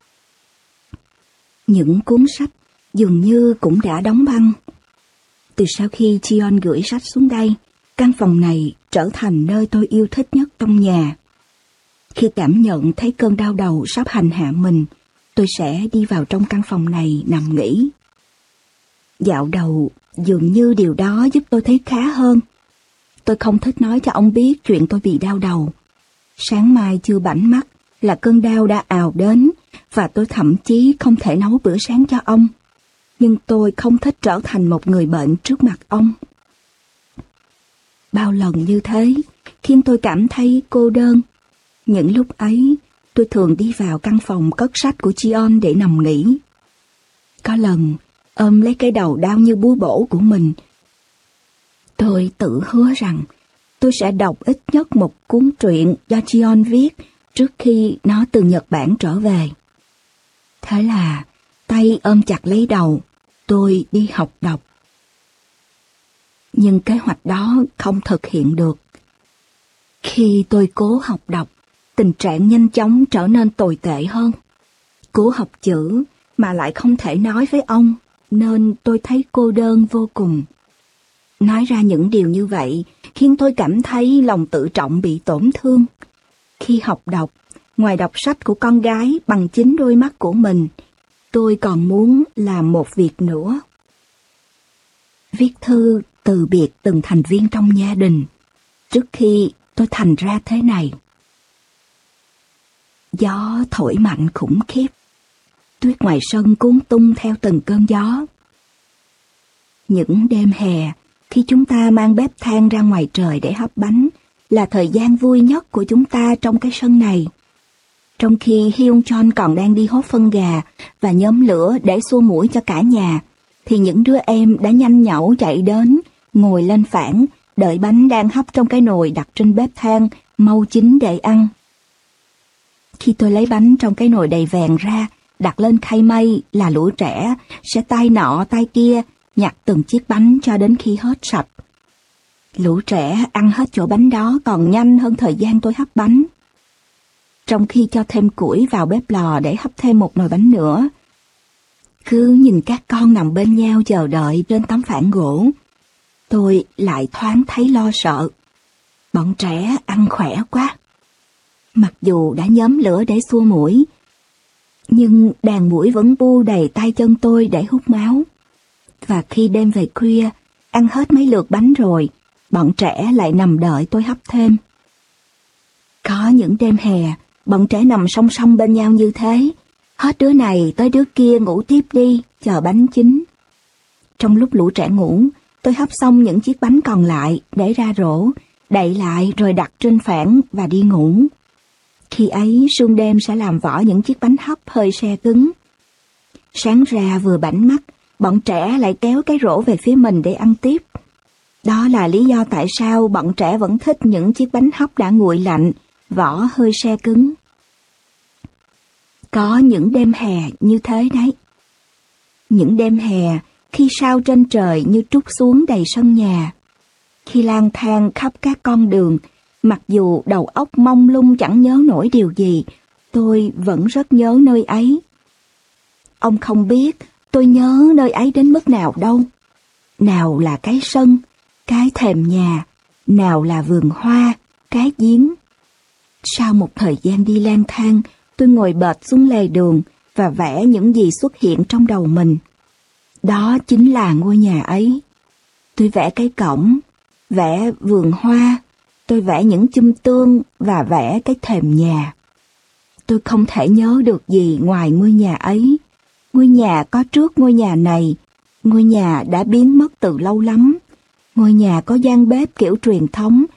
Những cuốn sách dường như cũng đã đóng băng. Từ sau khi Jeon gửi sách xuống đây, căn phòng này trở thành nơi tôi yêu thích nhất trong nhà. Khi cảm nhận thấy cơn đau đầu sắp hành hạ mình, tôi sẽ đi vào trong căn phòng này nằm nghỉ. Dạo đầu, dường như điều đó giúp tôi thấy khá hơn. Tôi không thích nói cho ông biết chuyện tôi bị đau đầu. Sáng mai chưa bảnh mắt là cơn đau đã ào đến, và tôi thậm chí không thể nấu bữa sáng cho ông. Nhưng tôi không thích trở thành một người bệnh trước mặt ông. Bao lần như thế khiến tôi cảm thấy cô đơn. Những lúc ấy, tôi thường đi vào căn phòng cất sách của Jeon để nằm nghỉ. Có lần, ôm lấy cái đầu đau như búa bổ của mình, tôi tự hứa rằng tôi sẽ đọc ít nhất một cuốn truyện do Jeon viết trước khi nó từ Nhật Bản trở về. Thế là, tay ôm chặt lấy đầu, tôi đi học đọc. Nhưng kế hoạch đó không thực hiện được. Khi tôi cố học đọc, tình trạng nhanh chóng trở nên tồi tệ hơn. Cố học chữ mà lại không thể nói với ông, nên tôi thấy cô đơn vô cùng. Nói ra những điều như vậy khiến tôi cảm thấy lòng tự trọng bị tổn thương. Khi học đọc, ngoài đọc sách của con gái bằng chính đôi mắt của mình, tôi còn muốn làm một việc nữa. Viết thư từ biệt từng thành viên trong gia đình. trước khi tôi thành ra thế này. Gió thổi mạnh khủng khiếp. Tuyết ngoài sân cuốn tung theo từng cơn gió. Những đêm hè, khi chúng ta mang bếp than ra ngoài trời để hấp bánh, là thời gian vui nhất của chúng ta trong cái sân này. Trong khi Hyun Chon còn đang đi hốt phân gà và nhóm lửa để xua mũi cho cả nhà, thì những đứa em đã nhanh nhảu chạy đến, ngồi lên phản, đợi bánh đang hấp trong cái nồi đặt trên bếp than, mau chín để ăn. Khi tôi lấy bánh trong cái nồi đầy vàng ra, đặt lên khay mây, là lũ trẻ sẽ tay nọ tay kia nhặt từng chiếc bánh cho đến khi hết sạch. Lũ trẻ ăn hết chỗ bánh đó còn nhanh hơn thời gian tôi hấp bánh. Trong khi cho thêm củi vào bếp lò để hấp thêm một nồi bánh nữa, cứ nhìn các con nằm bên nhau chờ đợi trên tấm phản gỗ, tôi lại thoáng thấy lo sợ. Bọn trẻ ăn khỏe quá. Mặc dù đã nhóm lửa để xua muỗi, nhưng đàn muỗi vẫn bu đầy tay chân tôi để hút máu. Và khi đêm về khuya, ăn hết mấy lượt bánh rồi, bọn trẻ lại nằm đợi tôi hấp thêm. Có những đêm hè, bọn trẻ nằm song song bên nhau như thế, hết đứa này tới đứa kia ngủ tiếp đi, chờ bánh chín. Trong lúc lũ trẻ ngủ, tôi hấp xong những chiếc bánh còn lại, để ra rổ, đậy lại rồi đặt trên phản và đi ngủ. Khi ấy, sương đêm sẽ làm vỏ những chiếc bánh hấp hơi se cứng. Sáng ra vừa bảnh mắt, bọn trẻ lại kéo cái rổ về phía mình để ăn tiếp. Đó là lý do tại sao bọn trẻ vẫn thích những chiếc bánh hấp đã nguội lạnh, vỏ hơi se cứng. Có những đêm hè như thế đấy. Những đêm hè, khi sao trên trời như trút xuống đầy sân nhà. Khi lang thang khắp các con đường, mặc dù đầu óc mông lung chẳng nhớ nổi điều gì, tôi vẫn rất nhớ nơi ấy. Ông không biết tôi nhớ nơi ấy đến mức nào đâu. Nào là cái sân, cái thềm nhà, nào là vườn hoa, cái giếng. Sau một thời gian đi lang thang, tôi ngồi bệt xuống lề đường và vẽ những gì xuất hiện trong đầu mình. Đó chính là ngôi nhà ấy. Tôi vẽ cái cổng, vẽ vườn hoa, tôi vẽ những chum tương và vẽ cái thềm nhà. Tôi không thể nhớ được gì ngoài ngôi nhà ấy. Ngôi nhà có trước ngôi nhà này, ngôi nhà đã biến mất từ lâu lắm. Ngôi nhà có gian bếp kiểu truyền thống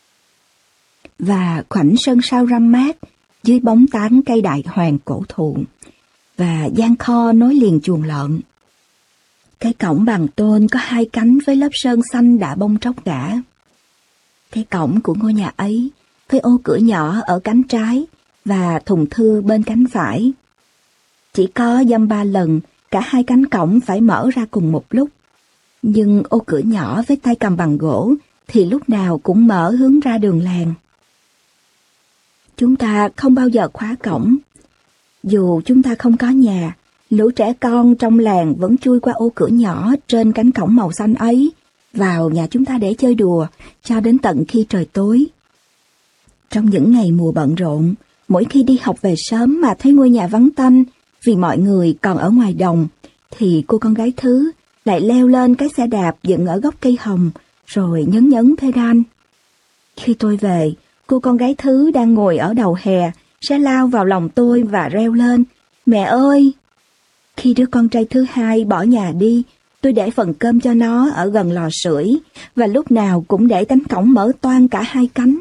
và khoảnh sân sau râm mát dưới bóng tán cây đại hoàng cổ thụ và gian kho nối liền chuồng lợn. Cái cổng bằng tôn có hai cánh với lớp sơn xanh đã bong tróc cả. Cái cổng của ngôi nhà ấy với ô cửa nhỏ ở cánh trái và thùng thư bên cánh phải. Chỉ có dăm ba lần cả hai cánh cổng phải mở ra cùng một lúc. Nhưng ô cửa nhỏ với tay cầm bằng gỗ thì lúc nào cũng mở hướng ra đường làng. Chúng ta không bao giờ khóa cổng. Dù chúng ta không có nhà, lũ trẻ con trong làng vẫn chui qua ô cửa nhỏ trên cánh cổng màu xanh ấy, vào nhà chúng ta để chơi đùa, cho đến tận khi trời tối. Trong những ngày mùa bận rộn, mỗi khi đi học về sớm mà thấy ngôi nhà vắng tanh vì mọi người còn ở ngoài đồng, thì cô con gái Thứ lại leo lên cái xe đạp dựng ở gốc cây hồng, rồi nhấn nhấn pedal. Khi tôi về, cô con gái Thứ đang ngồi ở đầu hè sẽ lao vào lòng tôi và reo lên, "Mẹ ơi!" Khi đứa con trai thứ hai bỏ nhà đi, tôi để phần cơm cho nó ở gần lò sưởi và lúc nào cũng để cánh cổng mở toang cả hai cánh.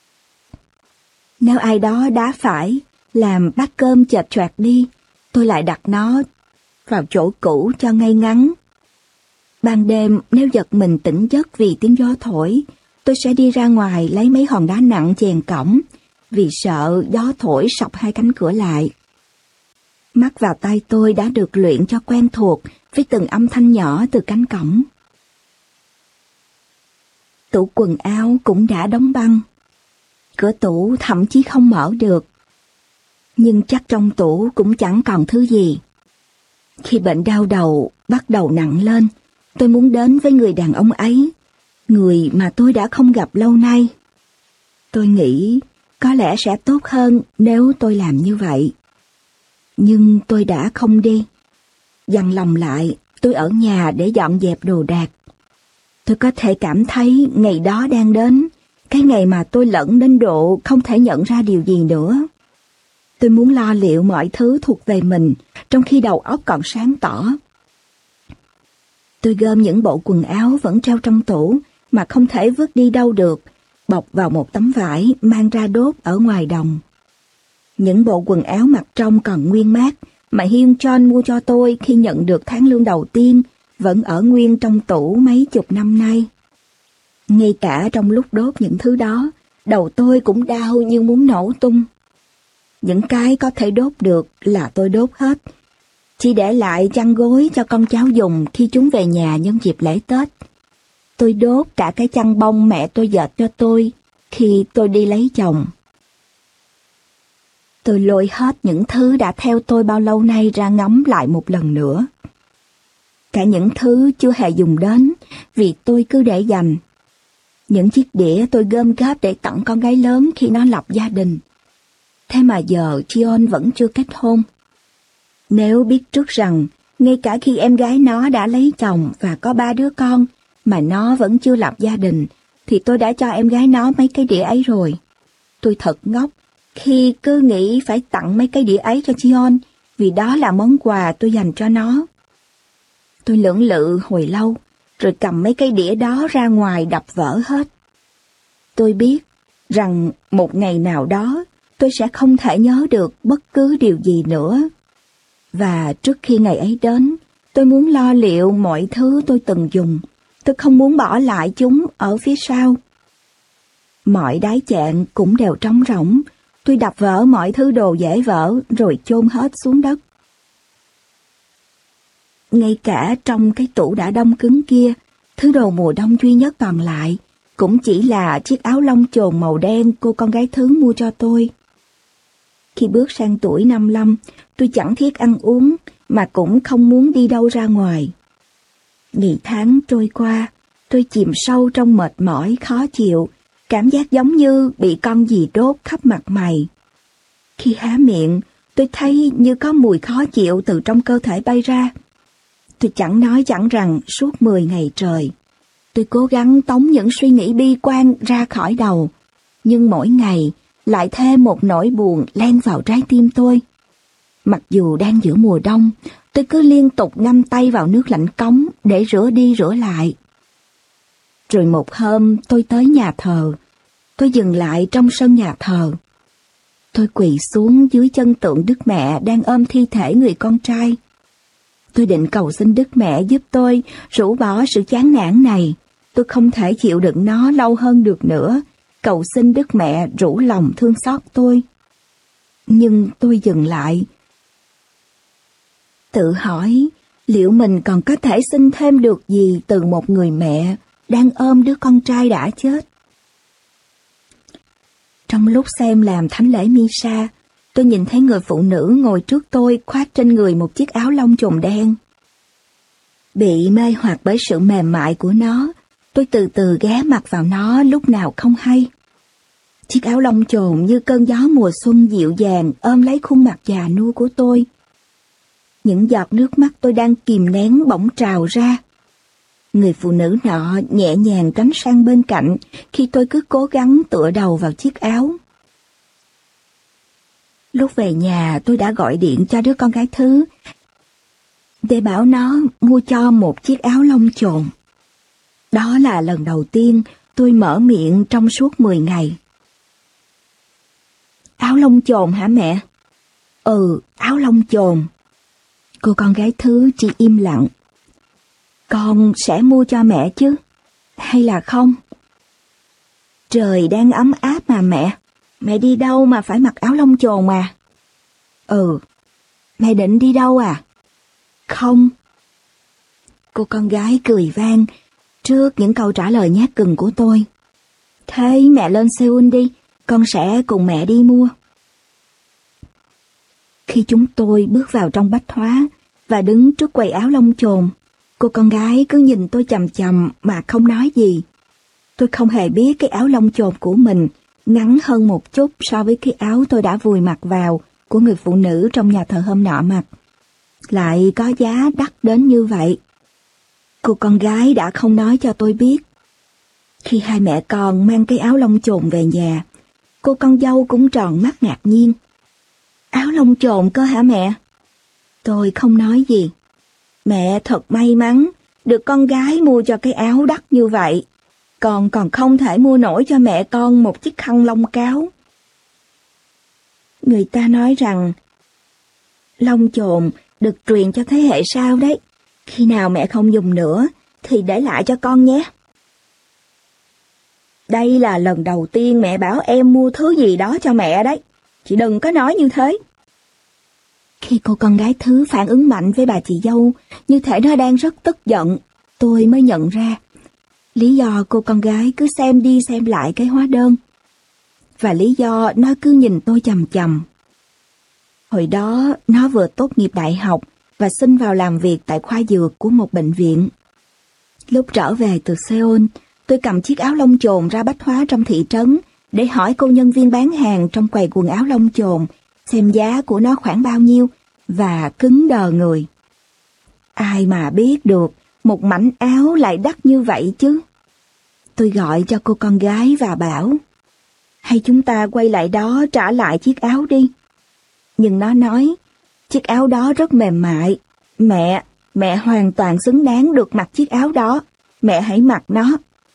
Nếu ai đó đá phải, làm bát cơm chệch choạc đi, tôi lại đặt nó vào chỗ cũ cho ngay ngắn. Ban đêm nếu giật mình tỉnh giấc vì tiếng gió thổi, tôi sẽ đi ra ngoài lấy mấy hòn đá nặng chèn cổng, vì sợ gió thổi sọc hai cánh cửa lại. Mắt và tay tôi đã được luyện cho quen thuộc với từng âm thanh nhỏ từ cánh cổng. Tủ quần áo cũng đã đóng băng. Cửa tủ thậm chí không mở được. Nhưng chắc trong tủ cũng chẳng còn thứ gì. Khi bệnh đau đầu bắt đầu nặng lên, tôi muốn đến với người đàn ông ấy, người mà tôi đã không gặp lâu nay. Tôi nghĩ có lẽ sẽ tốt hơn nếu tôi làm như vậy. Nhưng tôi đã không đi. Dằn lòng lại, tôi ở nhà để dọn dẹp đồ đạc. Tôi có thể cảm thấy ngày đó đang đến, Cái ngày mà tôi lẫn đến độ không thể nhận ra điều gì nữa. Tôi muốn lo liệu mọi thứ thuộc về mình, trong khi đầu óc còn sáng tỏ. Tôi gom những bộ quần áo vẫn treo trong tủ mà không thể vứt đi đâu được, bọc vào một tấm vải mang ra đốt ở ngoài đồng. Những bộ quần áo mặc trong còn nguyên mát mà Hyun John mua cho tôi khi nhận được tháng lương đầu tiên vẫn ở nguyên trong tủ mấy chục năm nay. Ngay cả trong lúc đốt những thứ đó, đầu tôi cũng đau như muốn nổ tung. Những cái có thể đốt được là tôi đốt hết, chỉ để lại chăn gối cho con cháu dùng khi chúng về nhà nhân dịp lễ Tết. Tôi đốt cả cái chăn bông mẹ tôi dệt cho tôi khi tôi đi lấy chồng. Tôi lôi hết những thứ đã theo tôi bao lâu nay ra ngắm lại một lần nữa. Cả những thứ chưa hề dùng đến vì tôi cứ để dành. Những chiếc đĩa tôi gom góp để tặng con gái lớn khi nó lập gia đình. Thế mà giờ Jeon vẫn chưa kết hôn. Nếu biết trước rằng, ngay cả khi em gái nó đã lấy chồng và có ba đứa con, mà nó vẫn chưa lập gia đình, thì tôi đã cho em gái nó mấy cái đĩa ấy rồi. Tôi thật ngốc khi cứ nghĩ phải tặng mấy cái đĩa ấy cho Jeon, vì đó là món quà tôi dành cho nó. Tôi lưỡng lự hồi lâu, rồi cầm mấy cái đĩa đó ra ngoài đập vỡ hết. Tôi biết rằng một ngày nào đó tôi sẽ không thể nhớ được bất cứ điều gì nữa. Và trước khi ngày ấy đến, tôi muốn lo liệu mọi thứ tôi từng dùng. Tôi không muốn bỏ lại chúng ở phía sau. Mọi đáy chạn cũng đều trống rỗng. Tôi đập vỡ mọi thứ đồ dễ vỡ rồi chôn hết xuống đất. Ngay cả trong cái tủ đã đông cứng kia, thứ đồ mùa đông duy nhất còn lại cũng chỉ là chiếc áo lông chồn màu đen cô con gái thứ mua cho tôi. Khi bước sang tuổi năm mươi lăm, tôi chẳng thiết ăn uống mà cũng không muốn đi đâu ra ngoài. Ngày tháng trôi qua, tôi chìm sâu trong mệt mỏi khó chịu, cảm giác giống như bị con gì đốt khắp mặt mày. Khi há miệng, tôi thấy như có mùi khó chịu từ trong cơ thể bay ra. Tôi chẳng nói chẳng rằng suốt mười ngày trời. Tôi cố gắng tống những suy nghĩ bi quan ra khỏi đầu, nhưng mỗi ngày lại thêm một nỗi buồn len vào trái tim tôi. Mặc dù đang giữa mùa đông, tôi cứ liên tục ngâm tay vào nước lạnh cống để rửa đi rửa lại. Rồi một hôm tôi tới nhà thờ, tôi dừng lại trong sân nhà thờ. Tôi quỳ xuống dưới chân tượng Đức Mẹ đang ôm thi thể người con trai. Tôi định cầu xin Đức Mẹ giúp tôi rũ bỏ sự chán nản này. Tôi không thể chịu đựng nó lâu hơn được nữa. Cầu xin Đức Mẹ rủ lòng thương xót tôi. Nhưng tôi dừng lại. Tự hỏi liệu mình còn có thể xin thêm được gì từ một người mẹ đang ôm đứa con trai đã chết. Trong lúc xem làm thánh lễ Misa, tôi nhìn thấy người phụ nữ ngồi trước tôi khoác trên người một chiếc áo lông chồn đen. Bị mê hoặc bởi sự mềm mại của nó, tôi từ từ ghé mặt vào nó lúc nào không hay. Chiếc áo lông chồn như cơn gió mùa xuân dịu dàng ôm lấy khuôn mặt già nua của tôi. Những giọt nước mắt tôi đang kìm nén bỗng trào ra. Người phụ nữ nọ nhẹ nhàng tránh sang bên cạnh khi tôi cứ cố gắng tựa đầu vào chiếc áo. Lúc về nhà tôi đã gọi điện cho đứa con gái thứ để bảo nó mua cho một chiếc áo lông chồn. Đó là lần đầu tiên tôi mở miệng trong suốt mười ngày. Áo lông chồn hả mẹ? Ừ, áo lông chồn. Cô con gái thứ chỉ im lặng. Con sẽ mua cho mẹ chứ? Hay là không? Trời đang ấm áp mà mẹ. Mẹ đi đâu mà phải mặc áo lông chồn mà? Ừ. Mẹ định đi đâu à? Không. Cô con gái cười vang trước những câu trả lời nhát gừng của tôi. Thế mẹ lên Seoul đi, con sẽ cùng mẹ đi mua. Khi chúng tôi bước vào trong bách hóa và đứng trước quầy áo lông chồn, cô con gái cứ nhìn tôi chằm chằm mà không nói gì. Tôi không hề biết cái áo lông chồn của mình ngắn hơn một chút so với cái áo tôi đã vùi mặt vào của người phụ nữ trong nhà thờ hôm nọ mặc. Lại có giá đắt đến như vậy. Cô con gái đã không nói cho tôi biết. Khi hai mẹ con mang cái áo lông chồn về nhà, cô con dâu cũng tròn mắt ngạc nhiên. Áo lông chồn cơ hả mẹ? Tôi không nói gì. Mẹ thật may mắn, được con gái mua cho cái áo đắt như vậy. Con còn không thể mua nổi cho mẹ con một chiếc khăn lông cáo. Người ta nói rằng lông chồn được truyền cho thế hệ sau đấy. Khi nào mẹ không dùng nữa thì để lại cho con nhé. Đây là lần đầu tiên mẹ bảo em mua thứ gì đó cho mẹ đấy. Chị đừng có nói như thế. Khi cô con gái thứ phản ứng mạnh với bà chị dâu, như thể nó đang rất tức giận, tôi mới nhận ra. Lý do cô con gái cứ xem đi xem lại cái hóa đơn. Và lý do nó cứ nhìn tôi chằm chằm. Hồi đó, nó vừa tốt nghiệp đại học và xin vào làm việc tại khoa dược của một bệnh viện. Lúc trở về từ Seoul, tôi cầm chiếc áo lông chồn ra bách hóa trong thị trấn để hỏi cô nhân viên bán hàng trong quầy quần áo lông chồn xem giá của nó khoảng bao nhiêu và cứng đờ người. Ai mà biết được một mảnh áo lại đắt như vậy chứ. Tôi gọi cho cô con gái và bảo, hay chúng ta quay lại đó trả lại chiếc áo đi. Nhưng nó nói, chiếc áo đó rất mềm mại. Mẹ, mẹ hoàn toàn xứng đáng được mặc chiếc áo đó. Mẹ hãy mặc nó.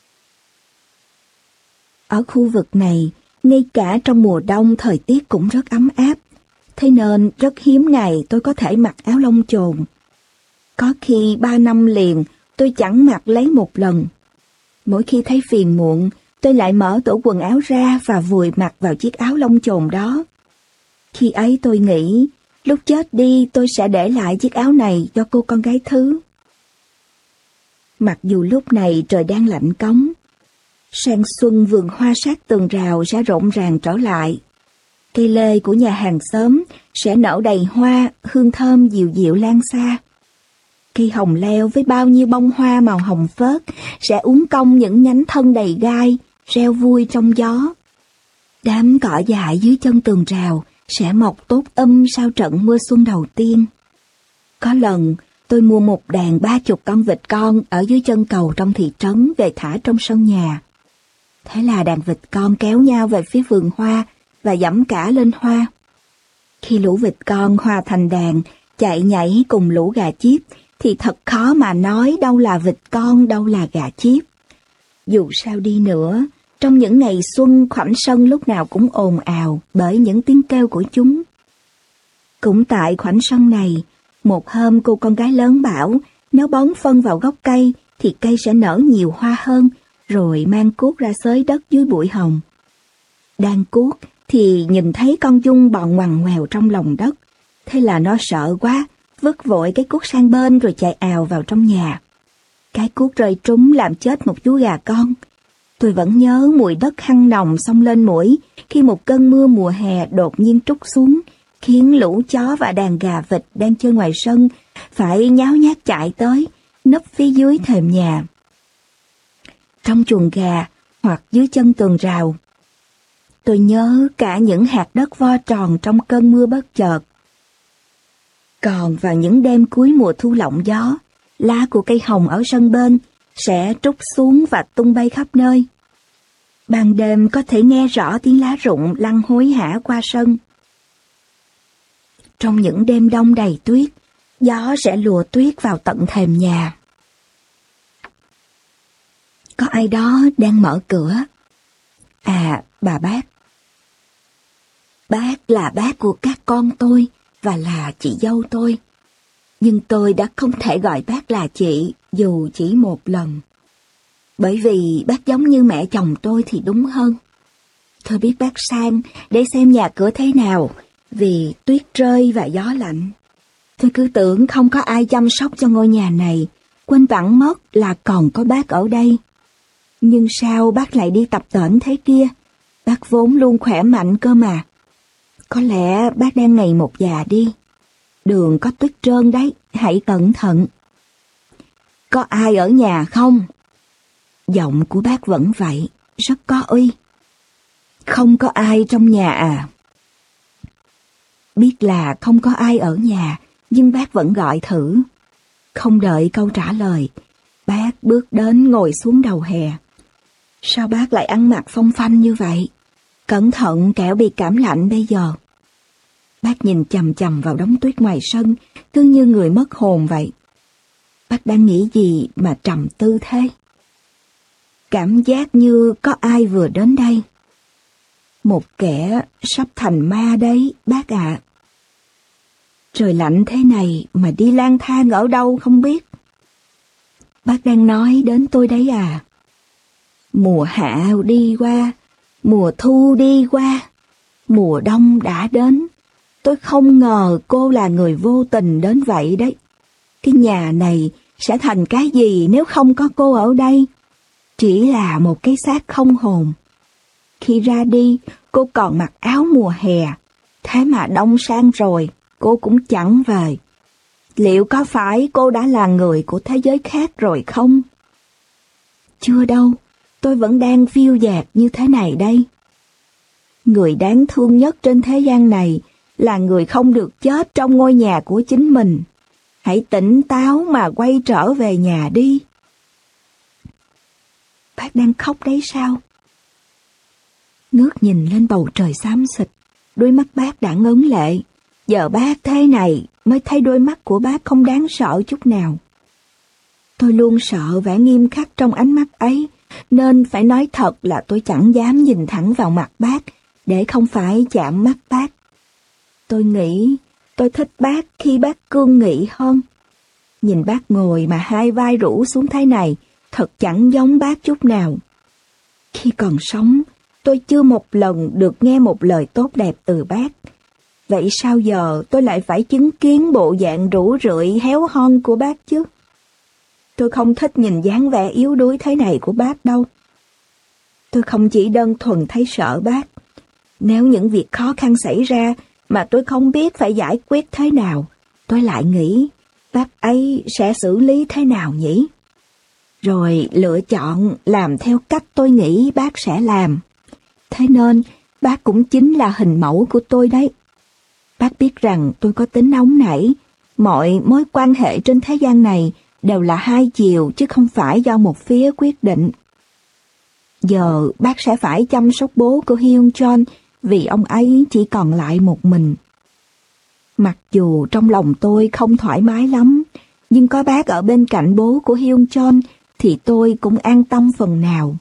Ở khu vực này, ngay cả trong mùa đông thời tiết cũng rất ấm áp. Thế nên rất hiếm ngày tôi có thể mặc áo lông chồn. Có khi ba năm liền tôi chẳng mặc lấy một lần. Mỗi khi thấy phiền muộn, tôi lại mở tủ quần áo ra và vùi mặt vào chiếc áo lông chồn đó. Khi ấy tôi nghĩ, lúc chết đi tôi sẽ để lại chiếc áo này cho cô con gái thứ. Mặc dù lúc này trời đang lạnh cóng, sang xuân vườn hoa sát tường rào sẽ rộn ràng trở lại. Cây lê của nhà hàng xóm sẽ nở đầy hoa, hương thơm dịu dịu lan xa. Cây hồng leo với bao nhiêu bông hoa màu hồng phớt sẽ uốn cong những nhánh thân đầy gai, reo vui trong gió. Đám cỏ dại dưới chân tường rào sẽ mọc tốt um sau trận mưa xuân đầu tiên. Có lần, tôi mua một đàn ba chục con vịt con ở dưới chân cầu trong thị trấn về thả trong sân nhà. Thế là đàn vịt con kéo nhau về phía vườn hoa và giẫm cả lên hoa. Khi lũ vịt con hòa thành đàn, chạy nhảy cùng lũ gà chiếc, thì thật khó mà nói đâu là vịt con, đâu là gà chiếc. Dù sao đi nữa, trong những ngày xuân khoảnh sân lúc nào cũng ồn ào bởi những tiếng kêu của chúng. Cũng tại khoảnh sân này, một hôm cô con gái lớn bảo nếu bón phân vào gốc cây thì cây sẽ nở nhiều hoa hơn, rồi mang cuốc ra xới đất dưới bụi hồng. Đang cuốc thì nhìn thấy con giun bò ngoằn ngoèo trong lòng đất, thế là nó sợ quá, vứt vội cái cuốc sang bên rồi chạy ào vào trong nhà. Cái cuốc rơi trúng làm chết một chú gà con. Tôi vẫn nhớ mùi đất hăng nồng xông lên mũi khi một cơn mưa mùa hè đột nhiên trút xuống, khiến lũ chó và đàn gà vịt đang chơi ngoài sân phải nháo nhác chạy tới, nấp phía dưới thềm nhà. Trong chuồng gà hoặc dưới chân tường rào, tôi nhớ cả những hạt đất vo tròn trong cơn mưa bất chợt. Còn vào những đêm cuối mùa thu lộng gió, lá của cây hồng ở sân bên sẽ trút xuống và tung bay khắp nơi. Ban đêm có thể nghe rõ tiếng lá rụng lăn hối hả qua sân. Trong những đêm đông đầy tuyết, gió sẽ lùa tuyết vào tận thềm nhà. Có ai đó đang mở cửa. À, bà bác. Bác là bác của các con tôi và là chị dâu tôi. Nhưng tôi đã không thể gọi bác là chị dù chỉ một lần. Bởi vì bác giống như mẹ chồng tôi thì đúng hơn. Tôi biết bác sang để xem nhà cửa thế nào vì tuyết rơi và gió lạnh. Tôi cứ tưởng không có ai chăm sóc cho ngôi nhà này, quên vẳng mất là còn có bác ở đây. Nhưng sao bác lại đi tập tễnh thế kia? Bác vốn luôn khỏe mạnh cơ mà. Có lẽ bác đang ngày một già đi. Đường có tuyết trơn đấy, hãy cẩn thận. Có ai ở nhà không? Giọng của bác vẫn vậy, rất có uy. Không có ai trong nhà à? Biết là không có ai ở nhà, nhưng bác vẫn gọi thử. Không đợi câu trả lời, bác bước đến ngồi xuống đầu hè. Sao bác lại ăn mặc phong phanh như vậy? Cẩn thận kẻo bị cảm lạnh bây giờ. Bác nhìn chằm chằm vào đống tuyết ngoài sân, cứ như người mất hồn vậy. Bác đang nghĩ gì mà trầm tư thế? Cảm giác như có ai vừa đến đây. Một kẻ sắp thành ma đấy, bác ạ. À. Trời lạnh thế này mà đi lang thang ở đâu không biết. Bác đang nói đến tôi đấy à? Mùa hạ đi qua, mùa thu đi qua, mùa đông đã đến. Tôi không ngờ cô là người vô tình đến vậy đấy. Cái nhà này sẽ thành cái gì nếu không có cô ở đây? Chỉ là một cái xác không hồn. Khi ra đi, cô còn mặc áo mùa hè. Thế mà đông sang rồi, cô cũng chẳng về. Liệu có phải cô đã là người của thế giới khác rồi không? Chưa đâu, tôi vẫn đang phiêu dạt như thế này đây. Người đáng thương nhất trên thế gian này là người không được chết trong ngôi nhà của chính mình. Hãy tỉnh táo mà quay trở về nhà đi. Bác đang khóc đấy sao? Ngước nhìn lên bầu trời xám xịt, đôi mắt bác đã ngấn lệ. Giờ bác thế này mới thấy đôi mắt của bác không đáng sợ chút nào. Tôi luôn sợ vẻ nghiêm khắc trong ánh mắt ấy, nên phải nói thật là tôi chẳng dám nhìn thẳng vào mặt bác, để không phải chạm mắt bác. Tôi nghĩ tôi thích bác khi bác cương nghị hơn. Nhìn bác ngồi mà hai vai rũ xuống thế này, thật chẳng giống bác chút nào. Khi còn sống, tôi chưa một lần được nghe một lời tốt đẹp từ bác. Vậy sao giờ tôi lại phải chứng kiến bộ dạng rũ rượi héo hon của bác chứ? Tôi không thích nhìn dáng vẻ yếu đuối thế này của bác đâu. Tôi không chỉ đơn thuần thấy sợ bác. Nếu những việc khó khăn xảy ra mà tôi không biết phải giải quyết thế nào, tôi lại nghĩ bác ấy sẽ xử lý thế nào nhỉ? Rồi lựa chọn làm theo cách tôi nghĩ bác sẽ làm. Thế nên bác cũng chính là hình mẫu của tôi đấy. Bác biết rằng tôi có tính nóng nảy. Mọi mối quan hệ trên thế gian này đều là hai chiều chứ không phải do một phía quyết định. Giờ bác sẽ phải chăm sóc bố của Hyun Chol vì ông ấy chỉ còn lại một mình. Mặc dù trong lòng tôi không thoải mái lắm, nhưng có bác ở bên cạnh bố của Hyun Chol thì tôi cũng an tâm phần nào.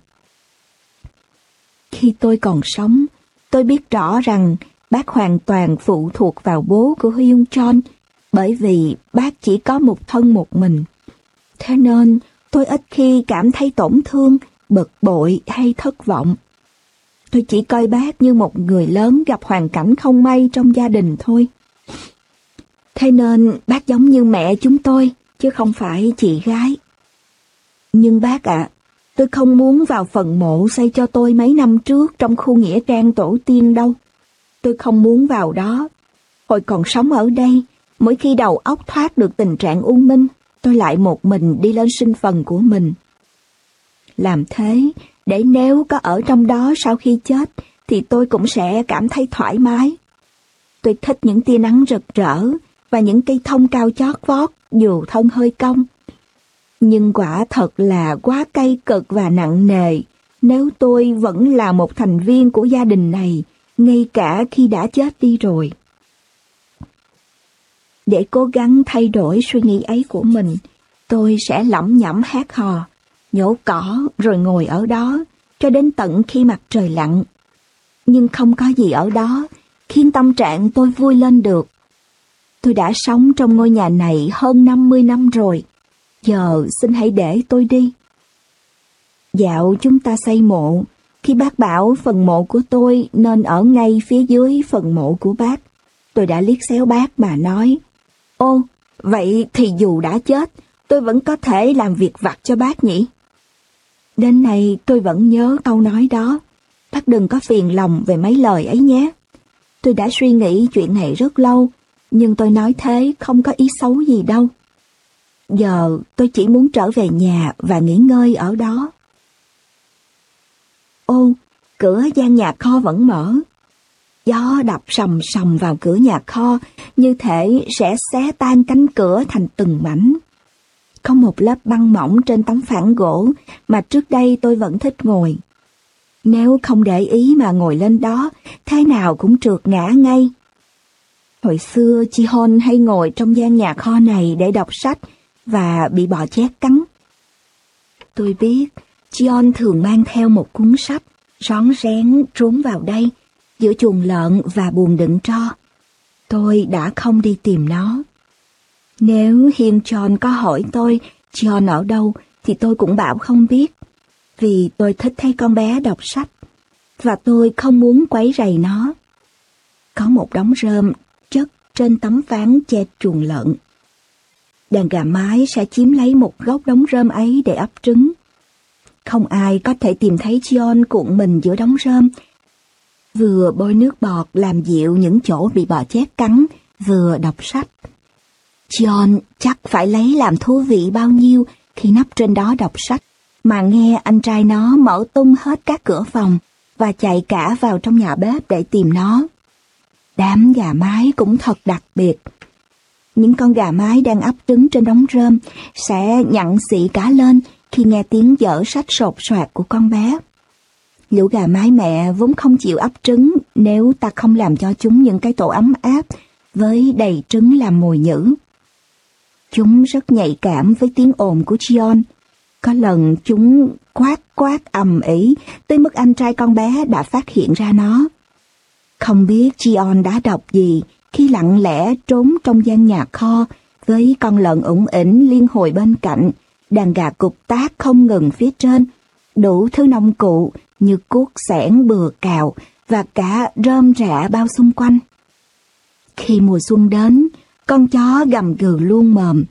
Khi tôi còn sống, tôi biết rõ rằng bác hoàn toàn phụ thuộc vào bố của Hyun Chol, bởi vì bác chỉ có một thân một mình. Thế nên tôi ít khi cảm thấy tổn thương, bực bội hay thất vọng. Tôi chỉ coi bác như một người lớn gặp hoàn cảnh không may trong gia đình thôi. Thế nên bác giống như mẹ chúng tôi, chứ không phải chị gái. Nhưng bác ạ, à, tôi không muốn vào phần mộ xây cho tôi mấy năm trước trong khu nghĩa trang tổ tiên đâu. Tôi không muốn vào đó. Hồi còn sống ở đây, mỗi khi đầu óc thoát được tình trạng u minh, tôi lại một mình đi lên sinh phần của mình. Làm thế, để nếu có ở trong đó sau khi chết, thì tôi cũng sẽ cảm thấy thoải mái. Tôi thích những tia nắng rực rỡ và những cây thông cao chót vót dù thân hơi cong. Nhưng quả thật là quá cay cực và nặng nề nếu tôi vẫn là một thành viên của gia đình này, ngay cả khi đã chết đi rồi. Để cố gắng thay đổi suy nghĩ ấy của mình, tôi sẽ lẩm nhẩm hát hò, nhổ cỏ rồi ngồi ở đó cho đến tận khi mặt trời lặn. Nhưng không có gì ở đó khiến tâm trạng tôi vui lên được. Tôi đã sống trong ngôi nhà này hơn năm mươi năm rồi, giờ xin hãy để tôi đi. Dạo chúng ta xây mộ, khi bác bảo phần mộ của tôi nên ở ngay phía dưới phần mộ của bác, tôi đã liếc xéo bác mà nói, ô, vậy thì dù đã chết, tôi vẫn có thể làm việc vặt cho bác nhỉ? Đến nay tôi vẫn nhớ câu nói đó, bác đừng có phiền lòng về mấy lời ấy nhé. Tôi đã suy nghĩ chuyện này rất lâu, nhưng tôi nói thế không có ý xấu gì đâu. Giờ tôi chỉ muốn trở về nhà và nghỉ ngơi ở đó. Ô, cửa gian nhà kho vẫn mở. Gió đập sầm sầm vào cửa nhà kho, như thể sẽ xé tan cánh cửa thành từng mảnh. Có một lớp băng mỏng trên tấm phản gỗ mà trước đây tôi vẫn thích ngồi. Nếu không để ý mà ngồi lên đó, thế nào cũng trượt ngã ngay. Hồi xưa, chị Hôn hay ngồi trong gian nhà kho này để đọc sách và bị bò chét cắn. Tôi biết, chị Hôn thường mang theo một cuốn sách, rón rén trốn vào đây, giữa chuồng lợn và buồng đựng tro. Tôi đã không đi tìm nó. Nếu Hiên John có hỏi tôi John ở đâu thì tôi cũng bảo không biết, vì tôi thích thấy con bé đọc sách, và tôi không muốn quấy rầy nó. Có một đống rơm chất trên tấm ván che chuồng lợn. Đàn gà mái sẽ chiếm lấy một góc đống rơm ấy để ấp trứng. Không ai có thể tìm thấy John cuộn mình giữa đống rơm, vừa bôi nước bọt làm dịu những chỗ bị bò chét cắn, vừa đọc sách. John chắc phải lấy làm thú vị bao nhiêu khi nấp trên đó đọc sách, mà nghe anh trai nó mở tung hết các cửa phòng và chạy cả vào trong nhà bếp để tìm nó. Đám gà mái cũng thật đặc biệt. Những con gà mái đang ấp trứng trên đống rơm sẽ nhặn xị cả lên khi nghe tiếng dở sách sột soạt của con bé. Lũ gà mái mẹ vốn không chịu ấp trứng nếu ta không làm cho chúng những cái tổ ấm áp với đầy trứng làm mồi nhử. Chúng rất nhạy cảm với tiếng ồn của John. Có lần chúng quát quát ầm ĩ tới mức anh trai con bé đã phát hiện ra nó. Không biết John đã đọc gì khi lặng lẽ trốn trong gian nhà kho với con lợn ủng ỉnh liên hồi bên cạnh, đàn gà cục tác không ngừng phía trên, đủ thứ nông cụ như cuốc xẻng, bừa cào và cả rơm rạ bao xung quanh. Khi mùa xuân đến, con chó gầm gừ luôn mồm.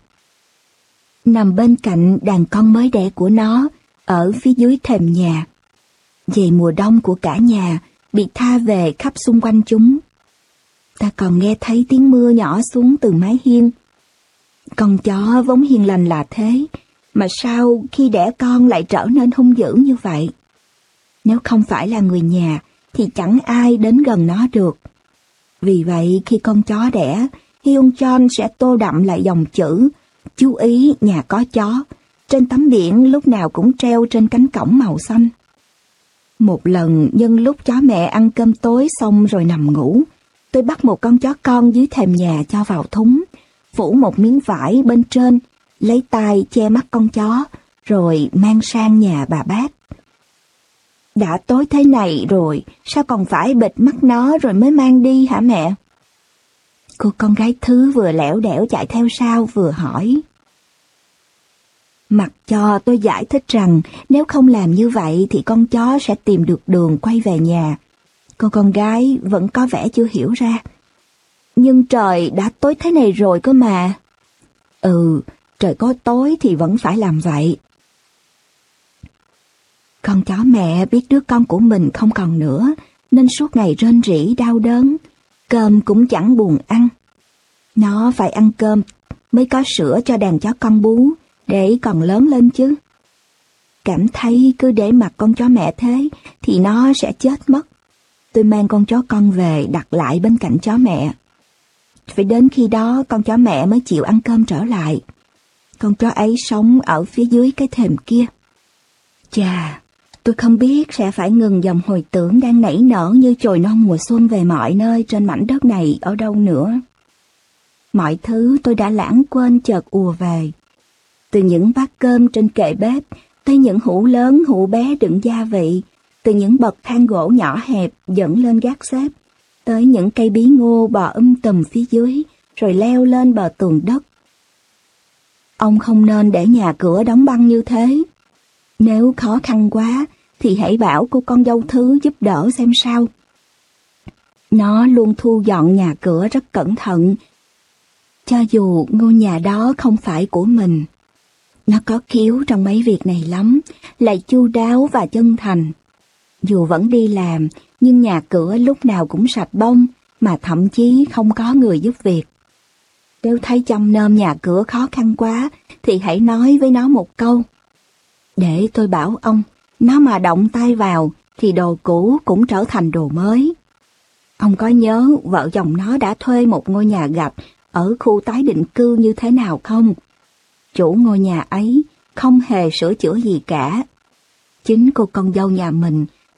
Nằm bên cạnh đàn con mới đẻ của nó ở phía dưới thềm nhà. Về mùa đông của cả nhà bị tha về khắp xung quanh chúng. Ta còn nghe thấy tiếng mưa nhỏ xuống từ mái hiên. Con chó vốn hiền lành là thế, mà sao khi đẻ con lại trở nên hung dữ như vậy? Nếu không phải là người nhà thì chẳng ai đến gần nó được. Vì vậy khi con chó đẻ, Hiên John sẽ tô đậm lại dòng chữ "Chú ý nhà có chó" trên tấm biển lúc nào cũng treo trên cánh cổng màu xanh. Một lần nhân lúc chó mẹ ăn cơm tối xong rồi nằm ngủ, tôi bắt một con chó con dưới thềm nhà cho vào thúng, phủ một miếng vải bên trên, lấy tay che mắt con chó, rồi mang sang nhà bà bác. Đã tối thế này rồi, sao còn phải bịt mắt nó rồi mới mang đi hả mẹ? Cô con gái Thứ vừa lẻo đẻo chạy theo sau vừa hỏi. Mặc cho tôi giải thích rằng nếu không làm như vậy thì con chó sẽ tìm được đường quay về nhà. Cô con gái vẫn có vẻ chưa hiểu ra. Nhưng trời đã tối thế này rồi cơ mà. Ừ, trời có tối thì vẫn phải làm vậy. Con chó mẹ biết đứa con của mình không còn nữa, nên suốt ngày rên rỉ đau đớn, cơm cũng chẳng buồn ăn. Nó phải ăn cơm mới có sữa cho đàn chó con bú, để còn lớn lên chứ. Cảm thấy cứ để mặc con chó mẹ thế thì nó sẽ chết mất. Tôi mang con chó con về đặt lại bên cạnh chó mẹ. Phải đến khi đó con chó mẹ mới chịu ăn cơm trở lại. Con chó ấy sống ở phía dưới cái thềm kia. Chà, tôi không biết sẽ phải ngừng dòng hồi tưởng đang nảy nở như chồi non mùa xuân về mọi nơi trên mảnh đất này ở đâu nữa. Mọi thứ tôi đã lãng quên chợt ùa về. Từ những bát cơm trên kệ bếp, tới những hũ lớn hũ bé đựng gia vị, từ những bậc thang gỗ nhỏ hẹp dẫn lên gác xếp, tới những cây bí ngô bò um tùm phía dưới, rồi leo lên bờ tường đất. Ông không nên để nhà cửa đóng băng như thế. Nếu khó khăn quá, thì hãy bảo cô con dâu Thứ giúp đỡ xem sao. Nó luôn thu dọn nhà cửa rất cẩn thận, cho dù ngôi nhà đó không phải của mình. Nó có khiếu trong mấy việc này lắm, lại chu đáo và chân thành. Dù vẫn đi làm, nhưng nhà cửa lúc nào cũng sạch bông, mà thậm chí không có người giúp việc. Nếu thấy chăm nom nhà cửa khó khăn quá, thì hãy nói với nó một câu. Để tôi bảo ông, nó mà động tay vào, thì đồ cũ cũng trở thành đồ mới. Ông có nhớ vợ chồng nó đã thuê một ngôi nhà gạch ở khu tái định cư như thế nào không? Chủ ngôi nhà ấy không hề sửa chữa gì cả. Chính cô con dâu nhà mình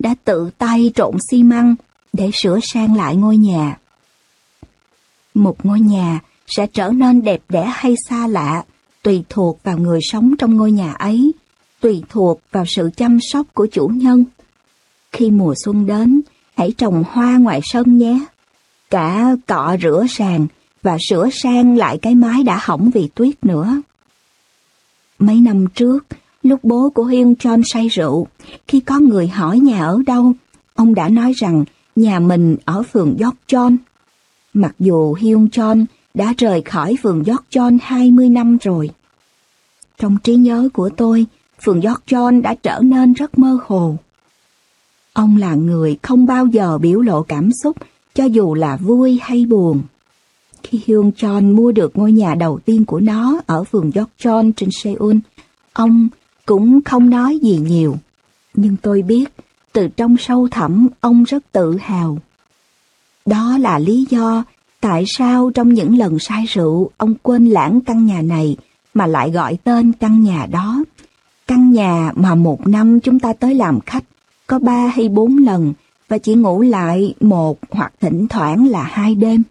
đã tự tay trộn xi măng để sửa sang lại ngôi nhà. Một ngôi nhà sẽ trở nên đẹp đẽ hay xa lạ, tùy thuộc vào người sống trong ngôi nhà ấy, tùy thuộc vào sự chăm sóc của chủ nhân. Khi mùa xuân đến, hãy trồng hoa ngoài sân nhé. Cả cọ rửa sàn và sửa sang lại cái mái đã hỏng vì tuyết nữa. Mấy năm trước, lúc bố của Hyun Chon say rượu, khi có người hỏi nhà ở đâu, ông đã nói rằng nhà mình ở phường Yeokjeon. Mặc dù Hyun Chon đã rời khỏi phường Yeokjeon hai mươi năm rồi. Trong trí nhớ của tôi, phường Yeokjeon đã trở nên rất mơ hồ. Ông là người không bao giờ biểu lộ cảm xúc, cho dù là vui hay buồn. Khi Hyun Chon mua được ngôi nhà đầu tiên của nó ở phường Yeokjeon trên Seoul, ông cũng không nói gì nhiều. Nhưng tôi biết, từ trong sâu thẳm ông rất tự hào. Đó là lý do tại sao trong những lần say rượu ông quên lãng căn nhà này mà lại gọi tên căn nhà đó. Căn nhà mà một năm chúng ta tới làm khách có ba hay bốn lần và chỉ ngủ lại một hoặc thỉnh thoảng là hai đêm.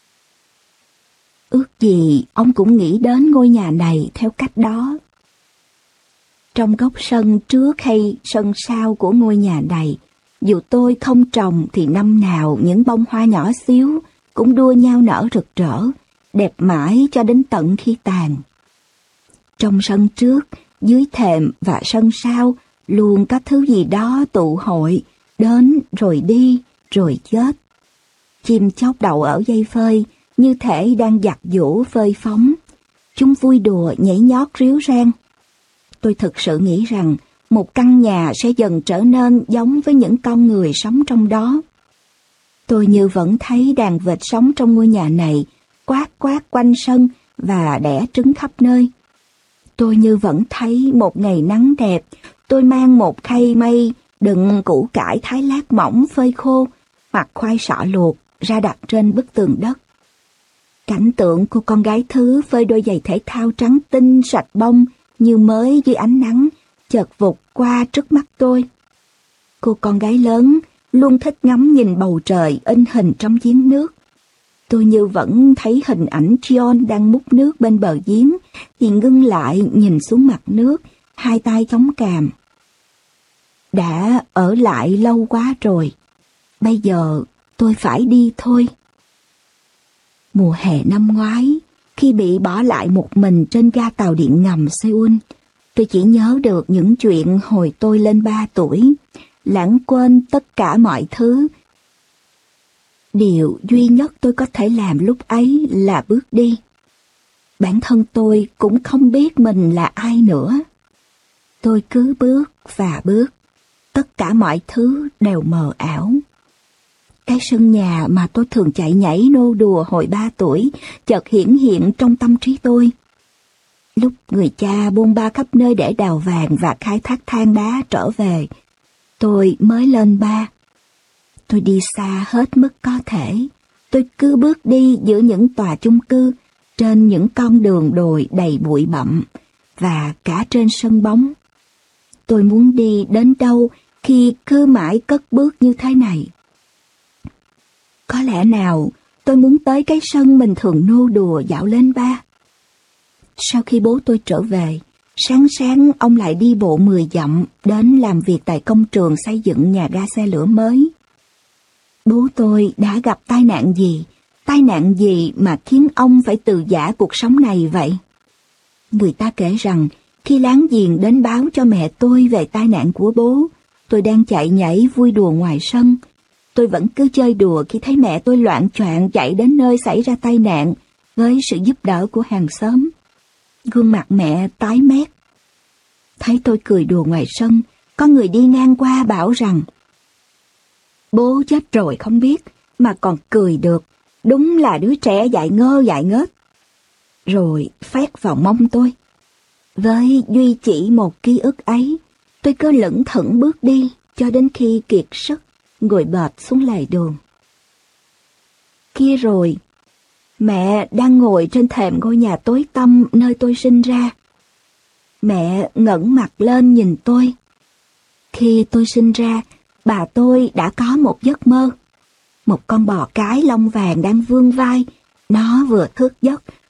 Ước gì ông cũng nghĩ đến ngôi nhà này theo cách đó. Trong góc sân trước hay sân sau của ngôi nhà này, dù tôi không trồng thì năm nào những bông hoa nhỏ xíu cũng đua nhau nở rực rỡ, đẹp mãi cho đến tận khi tàn. Trong sân trước, dưới thềm và sân sau luôn có thứ gì đó tụ hội, đến rồi đi, rồi chết. Chim chóc đậu ở dây phơi, như thể đang giặt giũ phơi phóng. Chúng vui đùa nhảy nhót ríu rang. Tôi thực sự nghĩ rằng một căn nhà sẽ dần trở nên giống với những con người sống trong đó. Tôi như vẫn thấy đàn vịt sống trong ngôi nhà này, quát quát quanh sân và đẻ trứng khắp nơi. Tôi như vẫn thấy một ngày nắng đẹp, tôi mang một khay mây đựng củ cải thái lát mỏng phơi khô hoặc khoai sọ luộc ra đặt trên bức tường đất. Cảnh tượng của con gái Thứ phơi đôi giày thể thao trắng tinh sạch bông như mới dưới ánh nắng chợt vụt qua trước mắt tôi. Cô con gái lớn luôn thích ngắm nhìn bầu trời in hình trong giếng nước. Tôi như vẫn thấy hình ảnh Jeon đang múc nước bên bờ giếng, thì ngưng lại nhìn xuống mặt nước, hai tay chống cằm. Đã ở lại lâu quá rồi, bây giờ tôi phải đi thôi. Mùa hè năm ngoái, khi bị bỏ lại một mình trên ga tàu điện ngầm Seoul, tôi chỉ nhớ được những chuyện hồi tôi lên ba tuổi, lãng quên tất cả mọi thứ. Điều duy nhất tôi có thể làm lúc ấy là bước đi. Bản thân tôi cũng không biết mình là ai nữa. Tôi cứ bước và bước, tất cả mọi thứ đều mờ ảo. Cái sân nhà mà tôi thường chạy nhảy nô đùa hồi ba tuổi chợt hiển hiện trong tâm trí tôi. Lúc người cha bôn ba khắp nơi để đào vàng và khai thác than đá trở về, tôi mới lên ba. Tôi đi xa hết mức có thể. Tôi cứ bước đi giữa những tòa chung cư, trên những con đường đồi đầy bụi bặm, và cả trên sân bóng. Tôi muốn đi đến đâu khi cứ mãi cất bước như thế này? Có lẽ nào tôi muốn tới cái sân mình thường nô đùa dạo lên ba. Sau khi bố tôi trở về, sáng sáng ông lại đi bộ mười dặm đến làm việc tại công trường xây dựng nhà ga xe lửa mới. Bố tôi đã gặp tai nạn gì, tai nạn gì mà khiến ông phải từ giã cuộc sống này vậy? Người ta kể rằng khi láng giềng đến báo cho mẹ tôi về tai nạn của bố, tôi đang chạy nhảy vui đùa ngoài sân. Tôi vẫn cứ chơi đùa khi thấy mẹ tôi loạng choạng chạy đến nơi xảy ra tai nạn với sự giúp đỡ của hàng xóm. Gương mặt mẹ tái mét. Thấy tôi cười đùa ngoài sân, có người đi ngang qua bảo rằng bố chết rồi không biết mà còn cười được, đúng là đứa trẻ dại ngơ dại ngớt. Rồi phét vào mông tôi. Với duy chỉ một ký ức ấy, tôi cứ lững thững bước đi cho đến khi kiệt sức, ngồi bệt xuống lề đường. Kia rồi, mẹ đang ngồi trên thềm ngôi nhà tối tăm nơi tôi sinh ra. Mẹ ngẩng mặt lên nhìn tôi. Khi tôi sinh ra, bà tôi đã có một giấc mơ. Một con bò cái lông vàng đang vươn vai. Nó vừa thức giấc,